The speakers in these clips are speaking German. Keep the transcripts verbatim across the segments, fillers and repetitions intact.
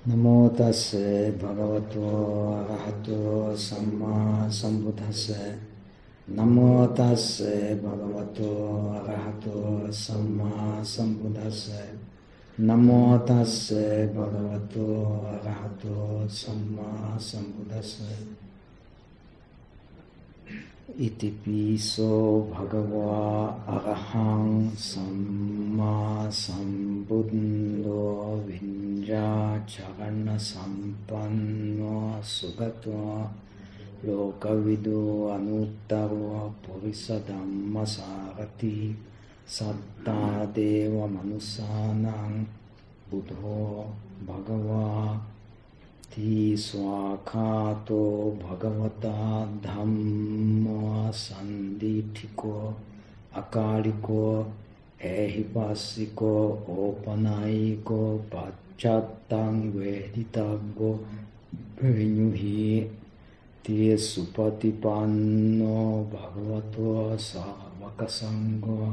Namo tassa bhagavato arahato samma sambuddhassa. Namo tassa bhagavato arahato samma sambuddhassa. Namo tassa bhagavato arahato samma sambuddhassa. Iti piso bhagava arahang samma sambuddho vinja charana sampanno sugato lokavido anuttaro purisa dhamma sarati satta deva manusanang buddho bhagava ti swakhato bhagavata dhamma sandithiko akaliko ehipasiko opanaiko pacchatang veditago venyuhi ti supatipanno bhagavato savakasangho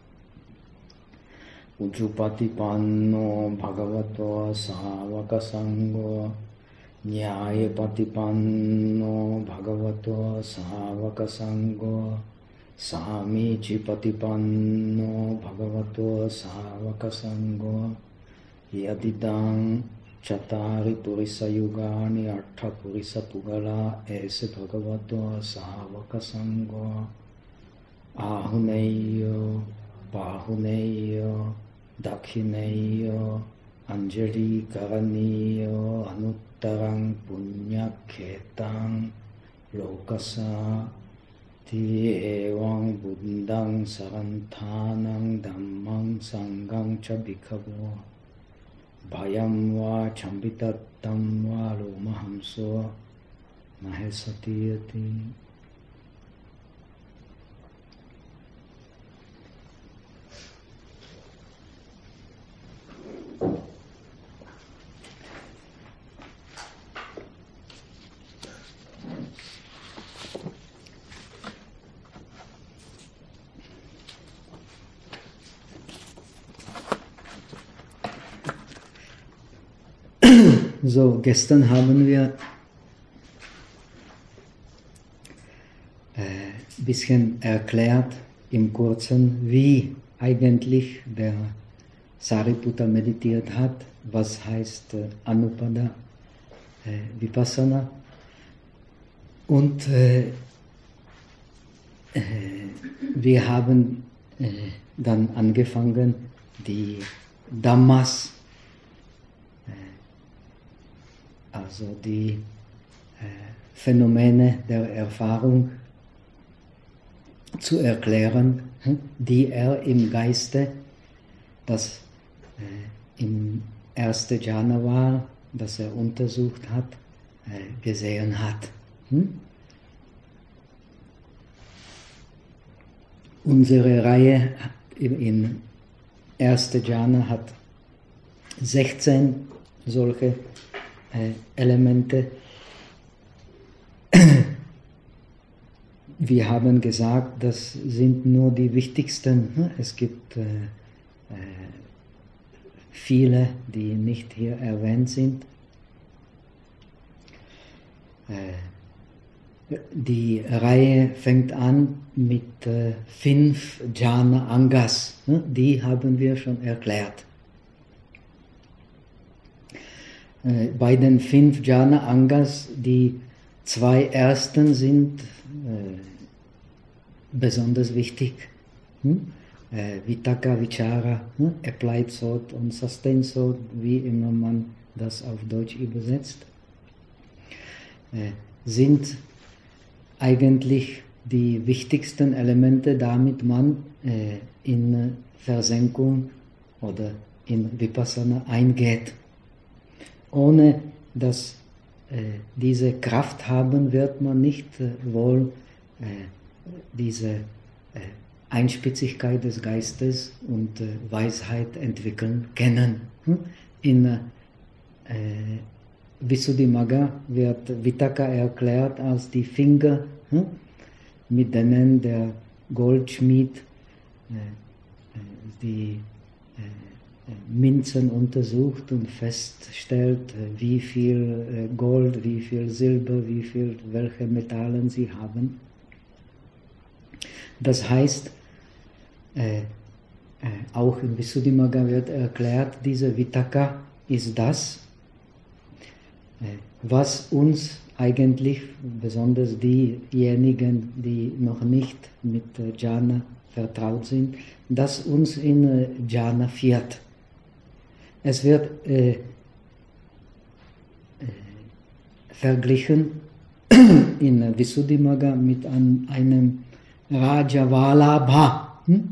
ujupatipanno bhagavato savakasangho Nyaya patipanno bhagavato savakasangho Samici patipanno bhagavato savakasangho Yadidang chatari purisa yugani artha purisa pugala ese bhagavato savakasangho Ahuneyo Bahuneyo Dakhineyo Anjali karaniyo anuttarang punyakhetang lokasa ti evang buddhang saranthanang dhammang sanghang cha bhikkhavo bhayam va chambitattam va lomahamso mahesatiyati. So, gestern haben wir ein äh, bisschen erklärt im Kurzen, wie eigentlich der Sariputta meditiert hat, was heißt äh, Anupada äh, Vipassana. Und äh, äh, wir haben äh, dann angefangen, die Dhammas, also die äh, Phänomene der Erfahrung zu erklären, die er im Geiste, das äh, im ersten Jhana war, das er untersucht hat, äh, gesehen hat. Hm? Unsere Reihe in ersten Jhana hat sechzehn solche Elemente. Wir haben gesagt, das sind nur die wichtigsten. Es gibt äh, viele, die nicht hier erwähnt sind. Äh, die Reihe fängt an mit äh, fünf Jhana Angas. Die haben wir schon erklärt. Bei den fünf Jhana Angas, die zwei ersten sind äh, besonders wichtig. Hm? Äh, Vitakka, Vichara, hm? Applied Thought und Sustained Thought, wie immer man das auf Deutsch übersetzt, äh, sind eigentlich die wichtigsten Elemente, damit man äh, in Versenkung oder in Vipassana eingeht. Ohne dass äh, diese Kraft haben, wird man nicht äh, wohl äh, diese äh, Einspitzigkeit des Geistes und äh, Weisheit entwickeln können. Hm? In äh, Visuddhimagga wird Vitakka erklärt als die Finger, hm? mit denen der Goldschmied äh, die äh, Münzen untersucht und feststellt, wie viel Gold, wie viel Silber, wie viel, welche Metallen sie haben. Das heißt, äh, äh, auch im Visuddhimagga wird erklärt, diese Vitakka ist das, äh, was uns eigentlich, besonders diejenigen, die noch nicht mit äh, Jhana vertraut sind, das uns in äh, Jhana führt. Es wird äh, äh, verglichen in Visuddhimagga mit an, einem Rajavalabha. Hm?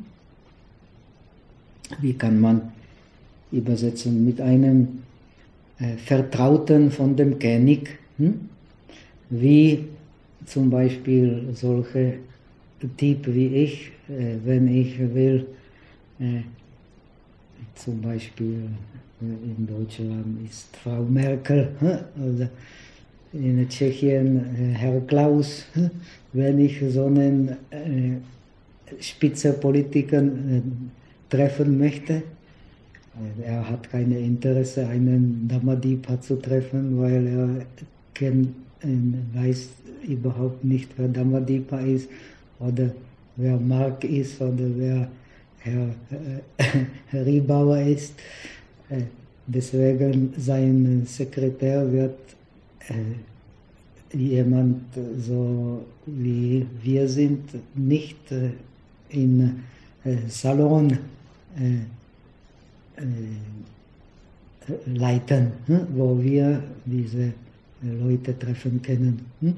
Wie kann man übersetzen? Mit einem äh, Vertrauten von dem König, hm? Wie zum Beispiel solche Typ wie ich, äh, wenn ich will, äh, zum Beispiel in Deutschland ist Frau Merkel oder in Tschechien Herr Klaus, wenn ich so einen äh, Spitzenpolitiker äh, treffen möchte. Er hat kein Interesse, einen Dhammadvipa zu treffen, weil er kennt, äh, weiß überhaupt nicht, wer Dhammadvipa ist oder wer Mark ist oder wer Herr äh, Riebauer ist. Äh, deswegen sein Sekretär wird äh, jemand so wie wir sind, nicht äh, in äh, Salon äh, äh, leiten, hm? wo wir diese Leute treffen können. Hm?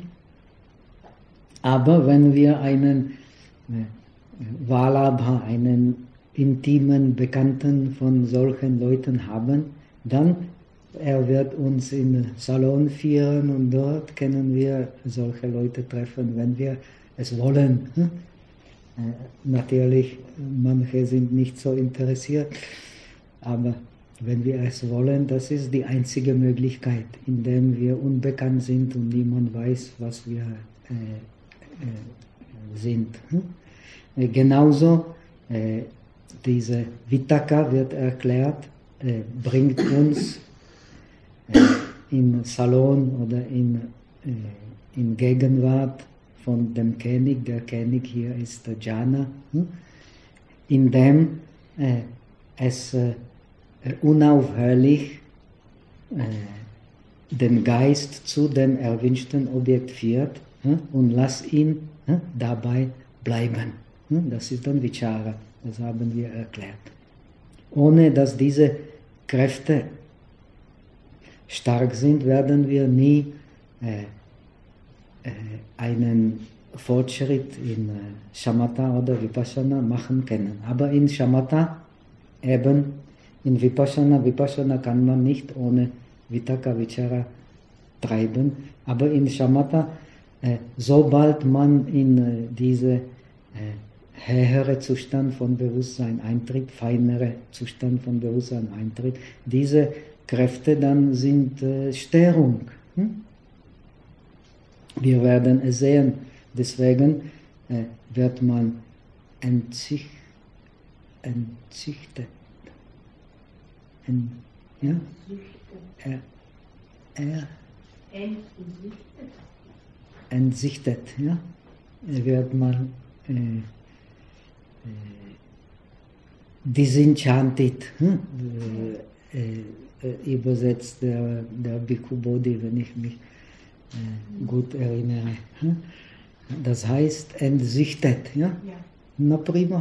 Aber wenn wir einen äh, Valabha, einen intimen Bekannten von solchen Leuten haben, dann er wird uns in Salon führen und dort können wir solche Leute treffen, wenn wir es wollen. Hm? Äh, natürlich, manche sind nicht so interessiert, aber wenn wir es wollen, das ist die einzige Möglichkeit, indem wir unbekannt sind und niemand weiß, was wir äh, äh, sind. Hm? Äh, genauso, äh, diese Vitakka wird erklärt, äh, bringt uns äh, in Salon oder in, äh, in Gegenwart von dem König. Der König hier ist der Jhana, hm? indem äh, es äh, unaufhörlich äh, den Geist zu dem erwünschten Objekt führt hm? und lass ihn hm? dabei bleiben. Hm? Das ist dann Vichara, das haben wir erklärt. Ohne dass diese Kräfte stark sind, werden wir nie äh, äh, einen Fortschritt in äh, Shamatha oder Vipassana machen können. Aber in Shamatha eben, in Vipassana, Vipassana kann man nicht ohne Vitakka Vichara treiben, aber in Shamatha, äh, sobald man in äh, diese äh, höhere Zustand von Bewusstsein eintritt, feinere Zustand von Bewusstsein eintritt, diese Kräfte dann sind äh, Störung. Hm? Wir werden es sehen, deswegen äh, wird man entzüchtet. entzüchtet. En, ja? Er, er, entsichtet, ja? Wird man äh, äh, disenchanted, hm? äh, äh, übersetzt der, der Bhikkhu Bodhi, wenn ich mich äh, gut erinnere. Hm? Das heißt entsichtet, ja? Ja. Na prima.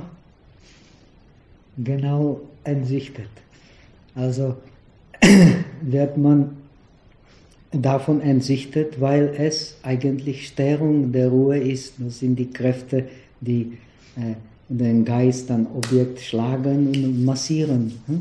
Genau entsichtet. Also wird man davon entsichtet, weil es eigentlich Störung der Ruhe ist. Das sind die Kräfte, die äh, den Geist an Objekt schlagen und massieren. Hm?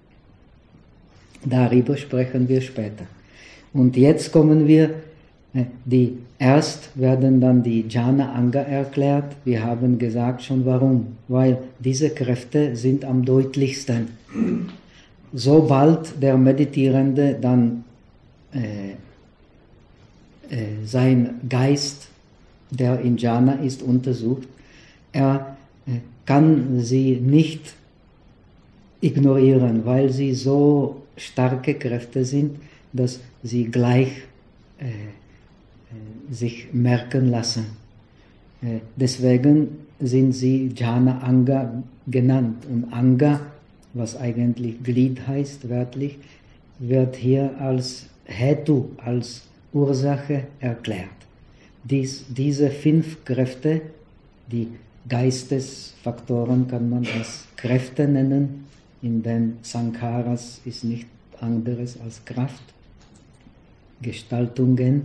Darüber sprechen wir später. Und jetzt kommen wir, äh, die erst werden dann die Jhana Anga erklärt. Wir haben gesagt schon warum. Weil diese Kräfte sind am deutlichsten. Sobald der Meditierende dann äh, äh, sein Geist, der in Jhana ist, untersucht, er äh, kann sie nicht ignorieren, weil sie so starke Kräfte sind, dass sie gleich äh, äh, sich merken lassen. Äh, deswegen sind sie Jhana Anga genannt. Und Anga, was eigentlich Glied heißt, wörtlich, wird hier als Hetu, als Ursache erklärt. Dies, diese fünf Kräfte, die Geistesfaktoren kann man als Kräfte nennen, in den Sankharas ist nicht anderes als Kraft, Gestaltungen,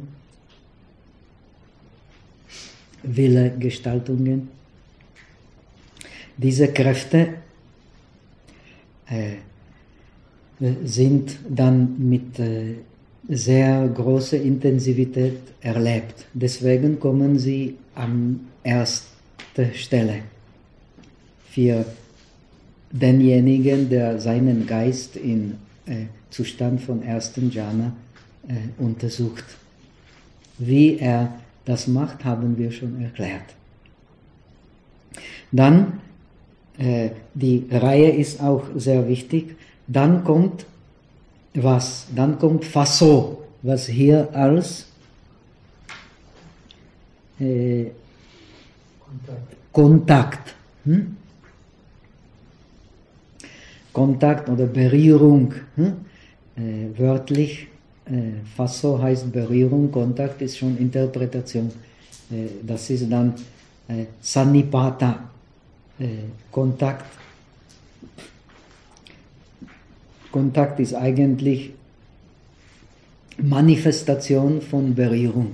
Wille, Gestaltungen. Diese Kräfte äh, sind dann mit äh, sehr großer Intensivität erlebt. Deswegen kommen sie an erster Stelle für denjenigen, der seinen Geist im äh, Zustand von ersten Jhana äh, untersucht. Wie er das macht, haben wir schon erklärt. Dann, äh, die Reihe ist auch sehr wichtig, dann kommt was? Dann kommt Faso, was hier als äh, Kontakt, Kontakt, hm? Kontakt oder Berührung, hm? äh, wörtlich, äh, Faso heißt Berührung, Kontakt ist schon Interpretation. Äh, das ist dann äh, Sannipata, äh, Kontakt. Kontakt ist eigentlich Manifestation von Berührung,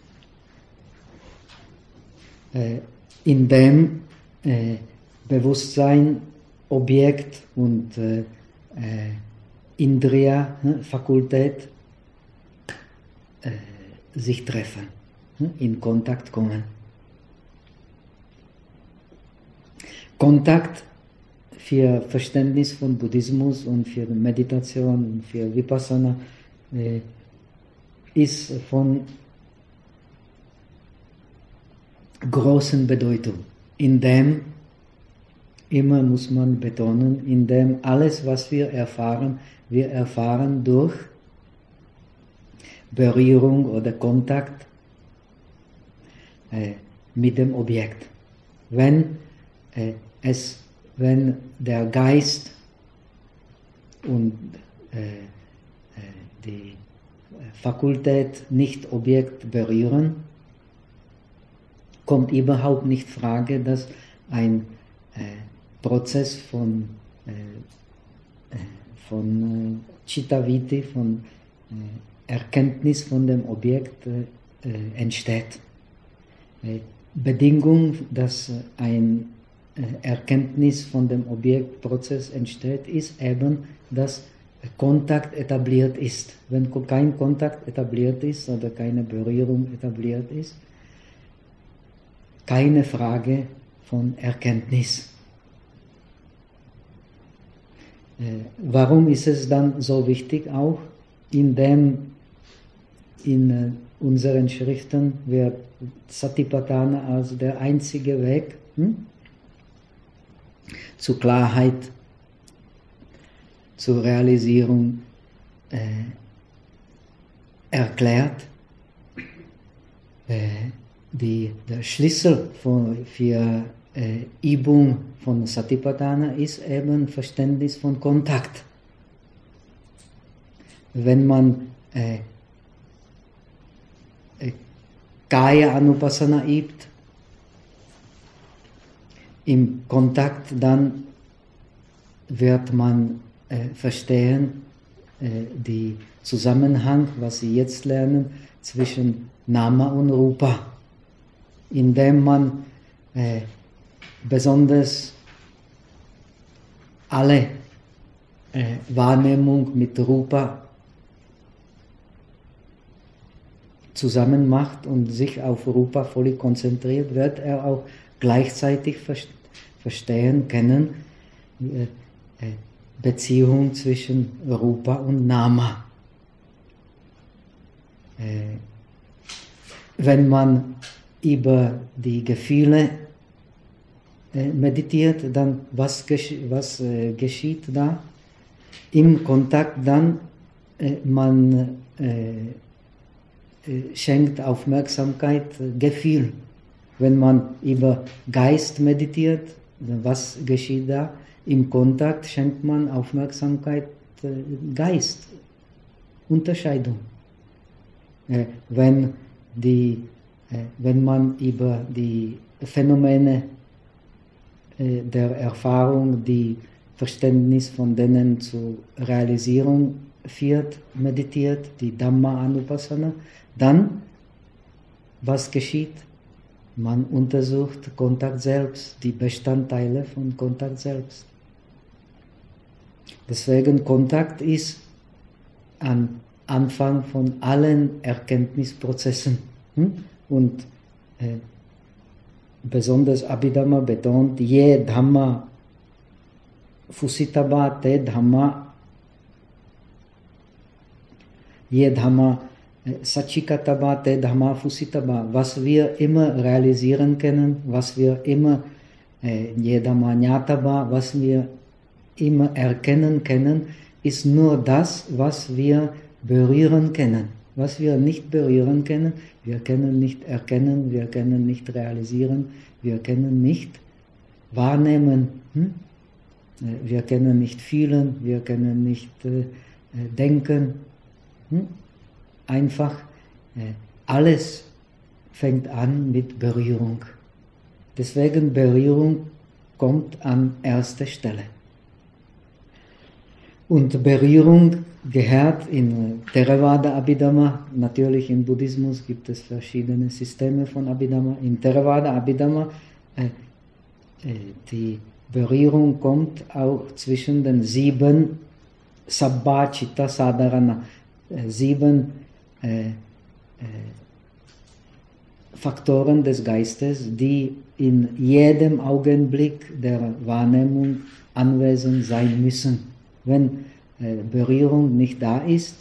äh, in dem äh, Bewusstsein, Objekt und äh, äh, Indriya, ne, Fakultät äh, sich treffen, ne, in Kontakt kommen. Kontakt für Verständnis von Buddhismus und für Meditation und für Vipassana äh, ist von großen Bedeutung, in dem, immer muss man betonen, in dem alles, was wir erfahren, wir erfahren durch Berührung oder Kontakt äh, mit dem Objekt. Wenn äh, es Wenn der Geist und äh, die Fakultät nicht Objekt berühren, kommt überhaupt nicht Frage, dass ein äh, Prozess von, äh, von äh, Chitta-Viti, von äh, Erkenntnis von dem Objekt äh, entsteht. Äh, Bedingung, dass ein Erkenntnis von dem Objektprozess entsteht, ist eben, dass Kontakt etabliert ist. Wenn kein Kontakt etabliert ist oder keine Berührung etabliert ist, keine Frage von Erkenntnis. Warum ist es dann so wichtig auch? Indem in unseren Schriften wird Satipatthana als der einzige Weg hm? zur Klarheit, zur Realisierung äh, erklärt. Äh, die, der Schlüssel für, für äh, Übung von Satipatthana ist eben Verständnis von Kontakt. Wenn man äh, äh, Kaya Anupassana übt, im Kontakt dann wird man äh, verstehen, äh, den Zusammenhang, was Sie jetzt lernen, zwischen Nama und Rupa, indem man äh, besonders alle äh, Wahrnehmung mit Rupa zusammen macht und sich auf Rupa völlig konzentriert, wird er auch gleichzeitig verstehen können, äh, Beziehung zwischen Rupa und Nama. Äh, wenn man über die Gefühle äh, meditiert, dann was, gesch was äh, geschieht da? Im Kontakt dann, äh, man äh, äh, schenkt Aufmerksamkeit, äh, Gefühl. Wenn man über Geist meditiert, was geschieht da? Im Kontakt schenkt man Aufmerksamkeit, äh, Geist, Unterscheidung. Äh, wenn, die, äh, wenn man über die Phänomene äh, der Erfahrung, die Verständnis von denen zur Realisierung führt, meditiert, die Dhamma-Anupassana, dann, was geschieht? Man untersucht Kontakt selbst, die Bestandteile von Kontakt selbst. Deswegen Kontakt ist am Anfang von allen Erkenntnisprozessen. Und äh, besonders Abhidhamma betont, je Dhamma Fusitaba, te Dhamma, je Dhamma Sachikataba, te Dhamma Fusitaba, was wir immer realisieren können, was wir immer, äh, je Dhamma Nyataba, was wir immer erkennen können, ist nur das, was wir berühren können. Was wir nicht berühren können, wir können nicht erkennen, wir können nicht realisieren, wir können nicht wahrnehmen, hm? Wir können nicht fühlen, wir können nicht äh, denken. Hm? Einfach äh, alles fängt an mit Berührung. Deswegen Berührung kommt an erster Stelle. Und Berührung gehört in Theravada Abhidhamma, natürlich im Buddhismus gibt es verschiedene Systeme von Abhidhamma. In Theravada Abhidhamma, äh, äh, die Berührung kommt auch zwischen den sieben Sabbha Chitta Sadharana, äh, sieben äh, äh, Faktoren des Geistes, die in jedem Augenblick der Wahrnehmung anwesend sein müssen. Wenn äh, Berührung nicht da ist,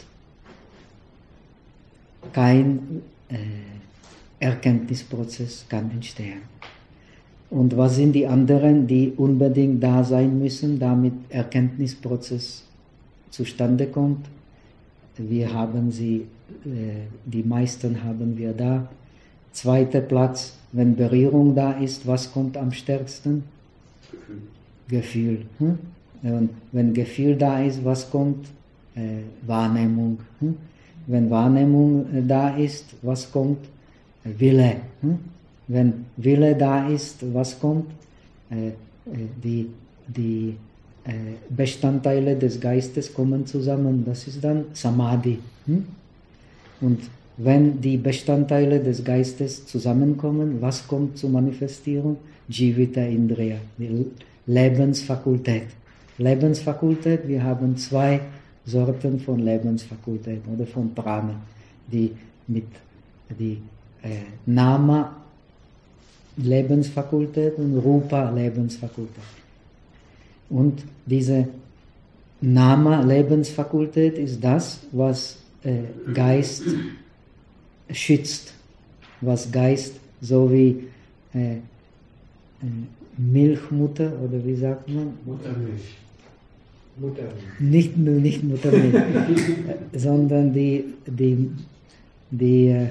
kein äh, Erkenntnisprozess kann entstehen. Und was sind die anderen, die unbedingt da sein müssen, damit Erkenntnisprozess zustande kommt? Wir haben sie, äh, die meisten haben wir da. Zweiter Platz, wenn Berührung da ist, was kommt am stärksten? Gefühl. Gefühl. Hm? Und wenn Gefühl da ist, was kommt? Äh, Wahrnehmung. Hm? Wenn Wahrnehmung äh, da ist, was kommt? Äh, Wille. Hm? Wenn Wille da ist, was kommt? Äh, äh, die die äh, Bestandteile des Geistes kommen zusammen. Das ist dann Samadhi. Hm? Und wenn die Bestandteile des Geistes zusammenkommen, was kommt zur Manifestierung? Jivita Indriya, die Lebensfakultät. Lebensfakultät, wir haben zwei Sorten von Lebensfakultät oder von Prana, die mit die äh, Nama Lebensfakultät und Rupa Lebensfakultät. Und diese Nama Lebensfakultät ist das, was äh, Geist schützt, was Geist so wie äh, Milchmutter oder wie sagt man? Muttermilch. Muttermilch. Nicht nur nicht Muttermilch, sondern die, die, die äh,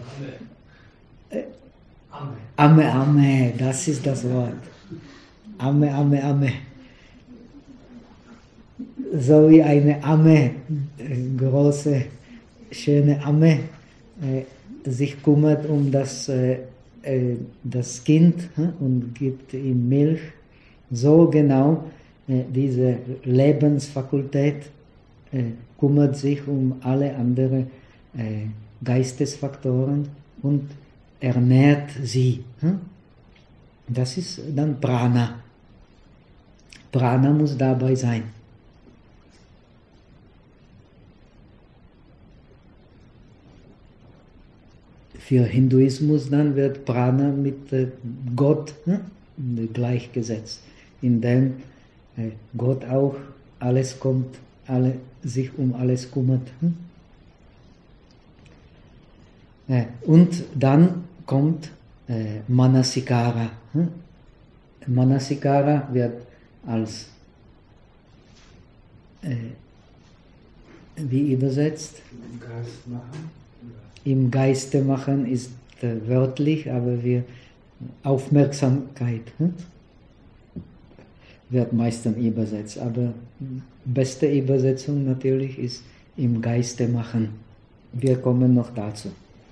Amme, Amme, das ist das Wort. Amme, Amme, Amme. So wie eine Amme, große, schöne Amme, äh, sich kümmert um das, äh, das Kind äh, und gibt ihm Milch. So genau äh, diese Lebensfakultät äh, kümmert sich um alle anderen äh, Geistesfaktoren und ernährt sie. Äh? Das ist dann Prana. Prana muss dabei sein. Für Hinduismus dann wird Prana mit äh, Gott äh, gleichgesetzt, indem äh, Gott auch alles kommt, alle, sich um alles kümmert. Äh, und dann kommt äh, Manasikara, äh, Manasikara wird als, äh, wie übersetzt? Im Geist machen. Im Geiste machen ist äh, wörtlich, aber wir Aufmerksamkeit hm? wird meistens übersetzt. Aber beste Übersetzung natürlich ist im Geiste machen. Wir kommen noch dazu.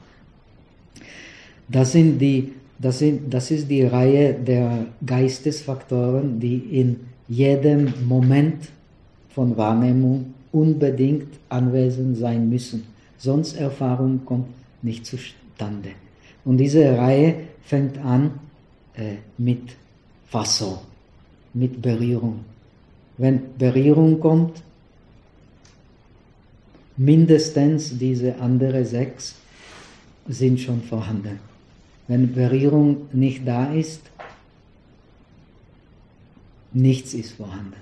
Das sind die Das, sind, das ist die Reihe der Geistesfaktoren, die in jedem Moment von Wahrnehmung unbedingt anwesend sein müssen. Sonst Erfahrung kommt nicht zustande. Und diese Reihe fängt an äh, mit Fasso, mit Berührung. Wenn Berührung kommt, mindestens diese anderen sechs sind schon vorhanden. Wenn Berührung nicht da ist, nichts ist vorhanden.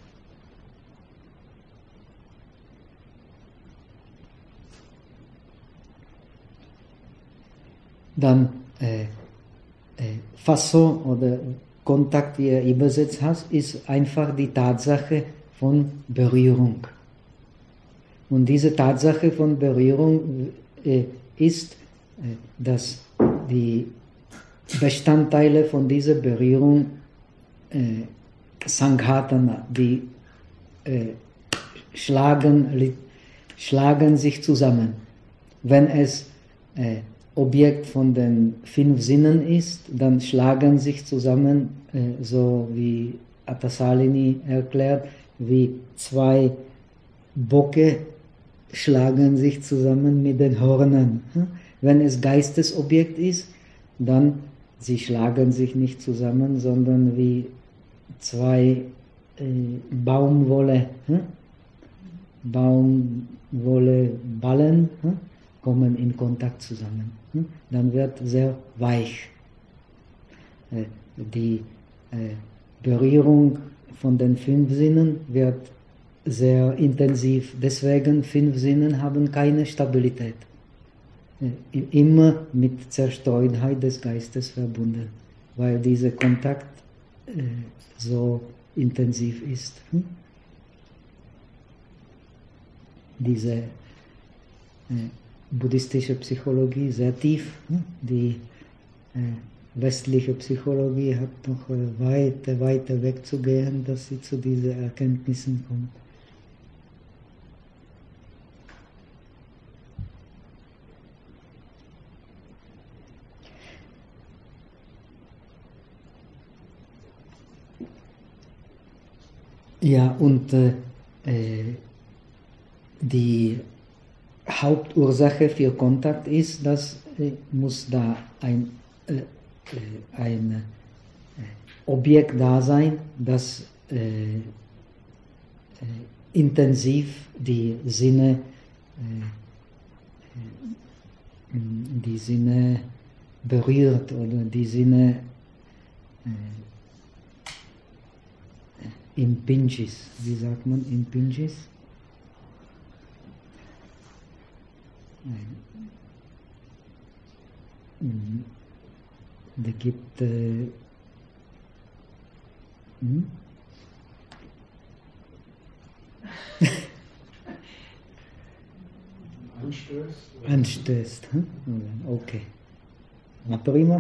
Dann äh, äh, Fasso oder Kontakt, wie er übersetzt hat, ist einfach die Tatsache von Berührung. Und diese Tatsache von Berührung äh, ist, äh, dass die Bestandteile von dieser Berührung, äh, Sanghatana, die äh, schlagen, schlagen sich zusammen. Wenn es äh, Objekt von den fünf Sinnen ist, dann schlagen sich zusammen, äh, so wie Atasalini erklärt, wie zwei Bocke schlagen sich zusammen mit den Hörnern. Wenn es Geistesobjekt ist, dann sie schlagen sich nicht zusammen, sondern wie zwei äh, Baumwolle, hm? Baumwolleballen hm? kommen in Kontakt zusammen. Hm? Dann wird sehr weich. Äh, die äh, Berührung von den fünf Sinnen wird sehr intensiv. Deswegen fünf Sinnen haben keine Stabilität. Immer mit Zerstreutheit des Geistes verbunden, weil dieser Kontakt äh, so intensiv ist. Hm? Diese äh, buddhistische Psychologie sehr tief, hm? Die äh, westliche Psychologie hat noch äh, weiter, weiter wegzugehen, dass sie zu diesen Erkenntnissen kommt. Ja, und äh, die Hauptursache für Kontakt ist, dass äh, muss da ein, äh, ein äh, Objekt da sein, das äh, äh, intensiv die Sinne, äh, die Sinne berührt oder die Sinne äh, impinges, wie sagt man impinges? Da gibt äh, hm? Anstößt? Anstößt, hm? Okay. Na prima.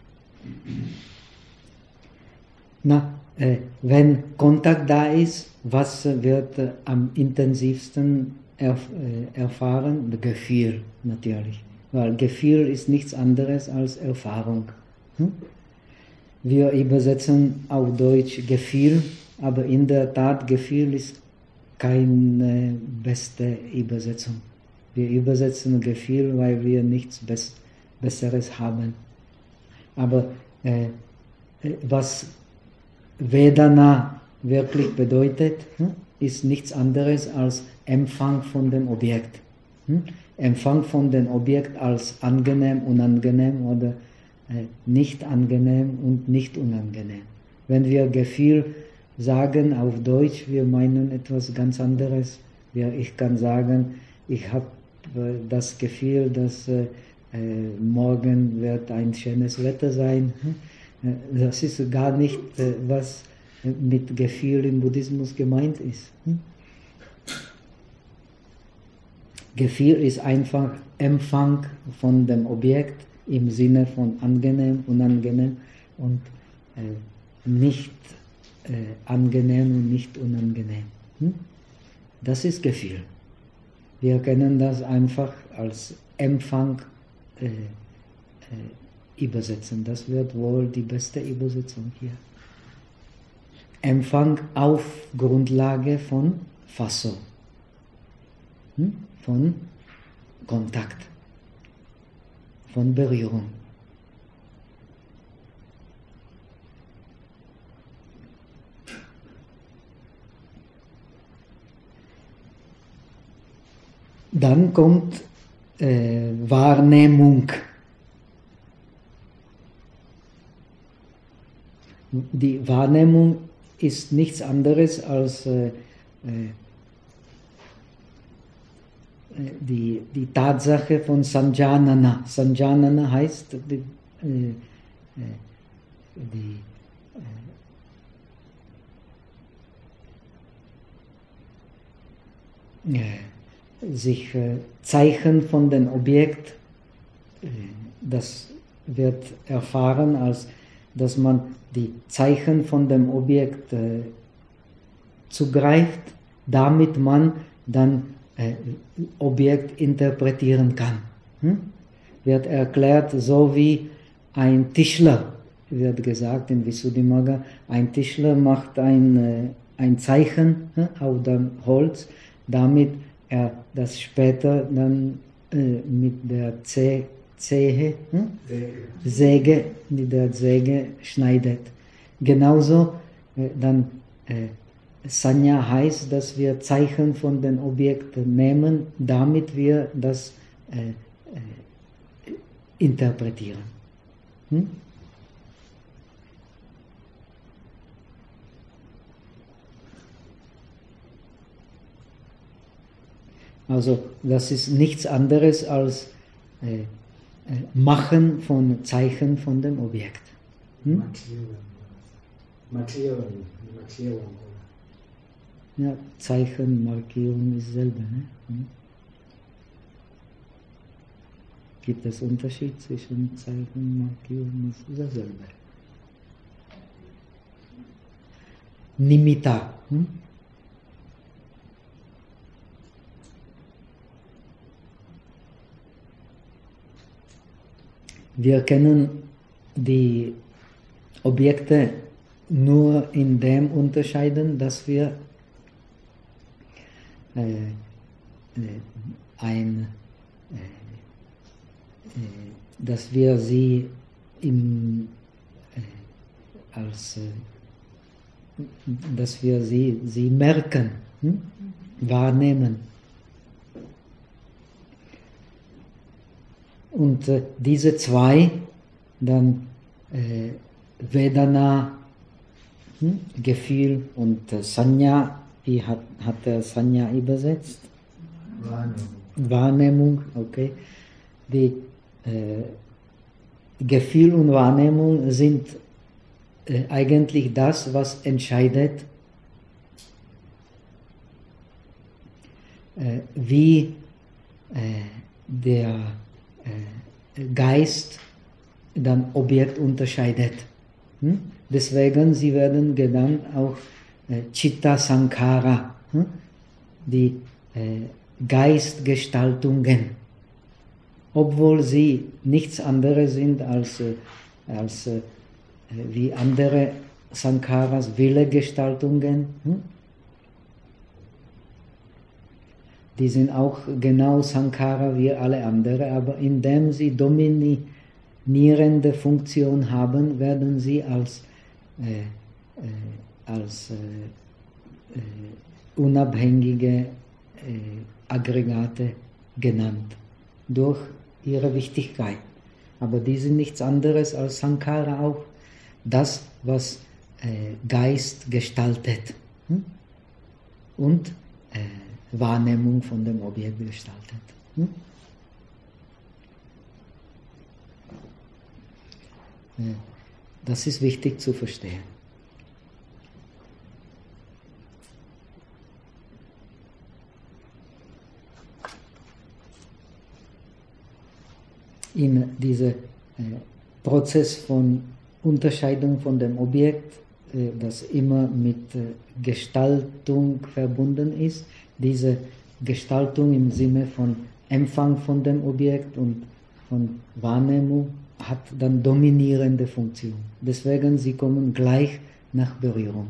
Na, äh, wenn Kontakt da ist, was wird äh, am intensivsten erf äh, erfahren? Das Gefühl natürlich. Weil Gefühl ist nichts anderes als Erfahrung. Hm? Wir übersetzen auf Deutsch Gefühl, aber in der Tat Gefühl ist keine beste Übersetzung. Wir übersetzen Gefühl, weil wir nichts Bess Besseres haben. Aber äh, was Vedana wirklich bedeutet, hm, ist nichts anderes als Empfang von dem Objekt. Hm? Empfang von dem Objekt als angenehm, unangenehm oder äh, nicht angenehm und nicht unangenehm. Wenn wir Gefühl sagen auf Deutsch, wir meinen etwas ganz anderes. Wir, ich kann sagen, ich habe äh, das Gefühl, dass äh, morgen wird ein schönes Wetter sein. Hm? Das ist gar nicht, was mit Gefühl im Buddhismus gemeint ist. Gefühl ist einfach Empfang von dem Objekt im Sinne von angenehm, unangenehm und äh, nicht äh, angenehm und nicht unangenehm. Das ist Gefühl. Wir können das einfach als Empfang äh, äh, übersetzen. Das wird wohl die beste Übersetzung hier. Empfang auf Grundlage von Fassung, von Kontakt, von Berührung. Dann kommt äh, Wahrnehmung. Die Wahrnehmung ist nichts anderes als äh, äh, die, die Tatsache von Sanjanana. Sanjanana heißt die, äh, die äh, sich äh, Zeichen von dem Objekt, äh, das wird erfahren, als dass man die Zeichen von dem Objekt äh, zugreift, damit man dann äh, Objekt interpretieren kann. Hm? Wird erklärt, so wie ein Tischler, wird gesagt in Visuddhimagga, ein Tischler macht ein, äh, ein Zeichen äh, auf dem Holz, damit er das später dann äh, mit der Zehe, Zehe hm? Säge, mit der Säge schneidet. Genauso äh, dann äh, Sanya heißt, dass wir Zeichen von den Objekten nehmen, damit wir das äh, äh, interpretieren. Hm? Also das ist nichts anderes als äh, äh, Machen von Zeichen von dem Objekt. Hm? Markieren. Markieren. Ja, Zeichen, Markierung ist dasselbe. Ne? Hm? Gibt es Unterschied zwischen Zeichen und Markierung? Das ist dasselbe. Nimitta. Hm? Wir können die Objekte nur in dem unterscheiden, dass wir äh, äh, ein, äh, äh, dass wir sie im, äh, als, äh, dass wir sie, sie merken, hm? wahrnehmen. Und äh, diese zwei, dann äh, Vedana, hm, Gefühl und äh, Sanya, wie hat, hat der Sanya übersetzt? Wahrnehmung. Wahrnehmung, okay. Die äh, Gefühl und Wahrnehmung sind äh, eigentlich das, was entscheidet, äh, wie äh, der Geist dann Objekt unterscheidet. Hm? Deswegen, sie werden genannt auch äh, Chitta Sankhara, hm? die äh, Geistgestaltungen, obwohl sie nichts anderes sind als, äh, als äh, wie andere Sankharas, Willegestaltungen. Hm? Die sind auch genau Sankhara wie alle anderen, aber indem sie dominierende Funktion haben, werden sie als, äh, äh, als äh, äh, unabhängige äh, Aggregate genannt, durch ihre Wichtigkeit. Aber die sind nichts anderes als Sankhara auch, das, was äh, Geist gestaltet hm? und äh, Wahrnehmung von dem Objekt gestaltet. Hm? Das ist wichtig zu verstehen. In diesem äh, Prozess von Unterscheidung von dem Objekt, äh, das immer mit äh, Gestaltung verbunden ist, diese Gestaltung im Sinne von Empfang von dem Objekt und von Wahrnehmung hat dann dominierende Funktion. Deswegen sie kommen gleich nach Berührung.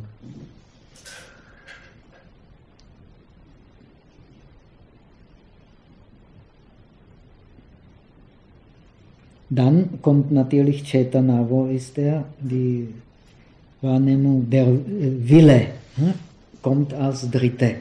Dann kommt natürlich Cetana. Wo ist der? Die Wahrnehmung, der Wille hm, kommt als Dritte.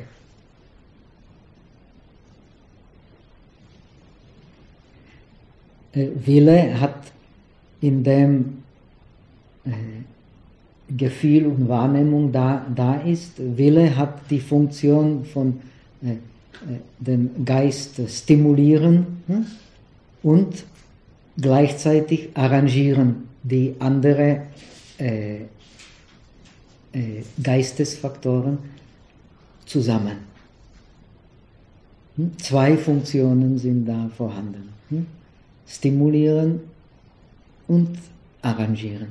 Wille hat in dem äh, Gefühl und Wahrnehmung da, da ist. Wille hat die Funktion von äh, äh, den Geist stimulieren hm, und gleichzeitig arrangieren die anderen äh, äh, Geistesfaktoren zusammen. Hm? Zwei Funktionen sind da vorhanden. Hm? Stimulieren und arrangieren.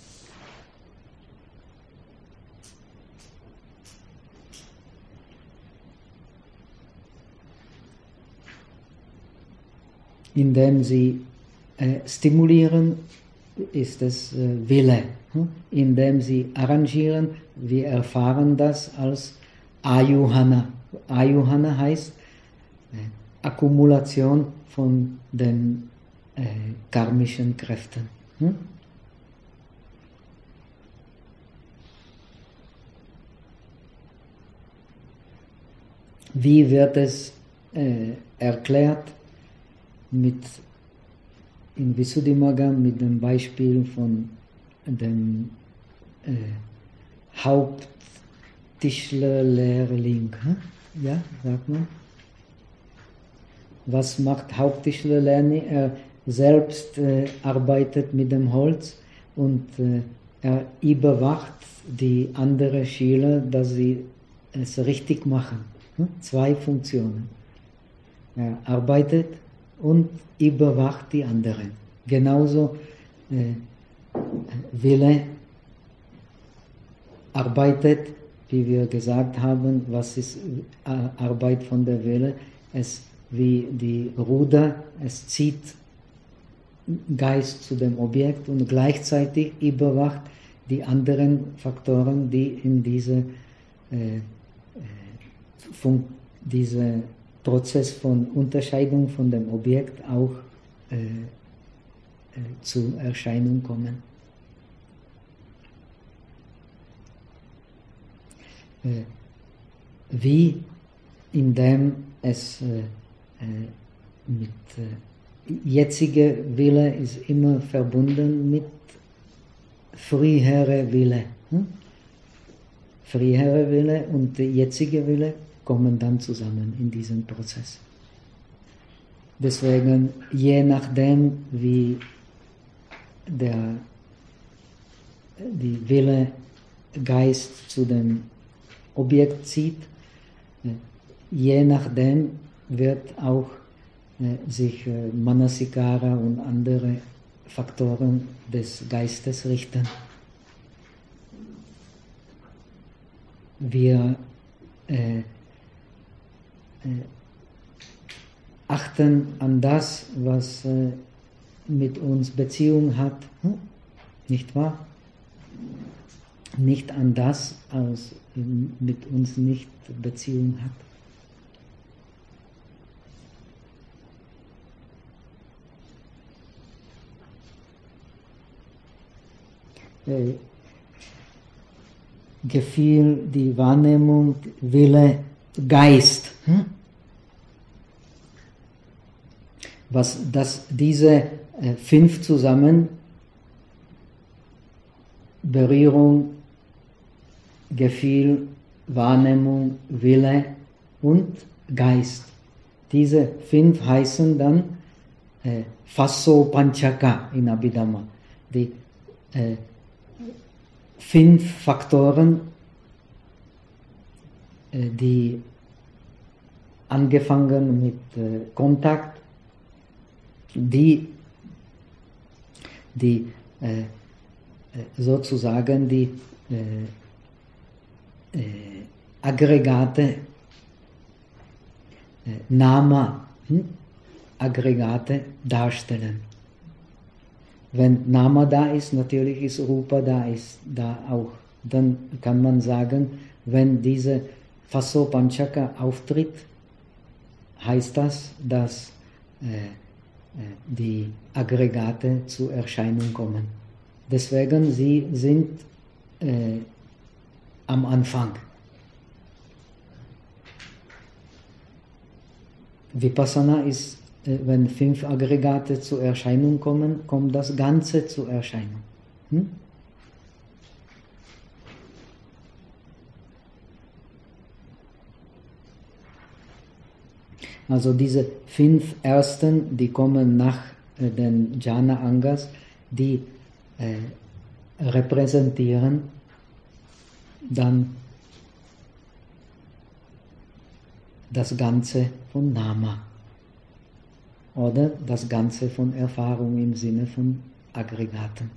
Indem sie äh, stimulieren, ist es äh, Wille. Hm? Indem sie arrangieren, wir erfahren das als Ayuhana. Ayuhana heißt äh, Akkumulation von den äh, karmischen Kräften. Hm? Wie wird es äh, erklärt? Mit, in Visuddhimagga mit dem Beispiel von dem äh, Haupttischlerlehrling. Hm? Ja, sagt man. Was macht Haupttischlerlehrling? Er selbst äh, arbeitet mit dem Holz und äh, er überwacht die anderen Schüler, dass sie es richtig machen. Hm? Zwei Funktionen. Er arbeitet und überwacht die anderen. Genauso äh, Wille arbeitet, wie wir gesagt haben, was ist Arbeit von der Wille? Es wie die Ruder, es zieht Geist zu dem Objekt und gleichzeitig überwacht die anderen Faktoren, die in diese, äh, äh, diese Prozess von Unterscheidung von dem Objekt auch äh, äh, zur Erscheinung kommen. Äh, wie indem es äh, äh, mit äh, jetziger Wille ist immer verbunden mit früherer Wille. Hm? Früherer Wille und jetziger Wille kommen dann zusammen in diesem Prozess. Deswegen, je nachdem, wie der die Wille Geist zu dem Objekt zieht, je nachdem wird auch äh, sich äh, Manasikara und andere Faktoren des Geistes richten. Wir äh, äh, achten an das, was äh, mit uns Beziehung hat, hm? Nicht wahr? Nicht an das, was mit uns nicht Beziehung hat. Äh, Gefühl, die Wahrnehmung, Wille, Geist. Hm? Was das, diese äh, fünf zusammen, Berührung, Gefühl, Wahrnehmung, Wille und Geist. Diese fünf heißen dann äh, Fasso Panchaka in Abhidhamma. Die äh, fünf Faktoren, äh, die angefangen mit äh, Kontakt, die, die äh, sozusagen die äh, äh, Aggregate, äh, Nama, hm? Aggregate darstellen. Wenn Nama da ist, natürlich ist Rupa da, ist da auch. Dann kann man sagen, wenn diese Faso Panchaka auftritt, heißt das, dass äh, die Aggregate zur Erscheinung kommen. Deswegen sie sind äh, am Anfang. Vipassana ist, äh, wenn fünf Aggregate zur Erscheinung kommen, kommt das Ganze zur Erscheinung. Hm? Also diese fünf Ersten, die kommen nach äh, den Jhana Angas, die äh, repräsentieren dann das Ganze von Nama oder das Ganze von Erfahrung im Sinne von Aggregaten.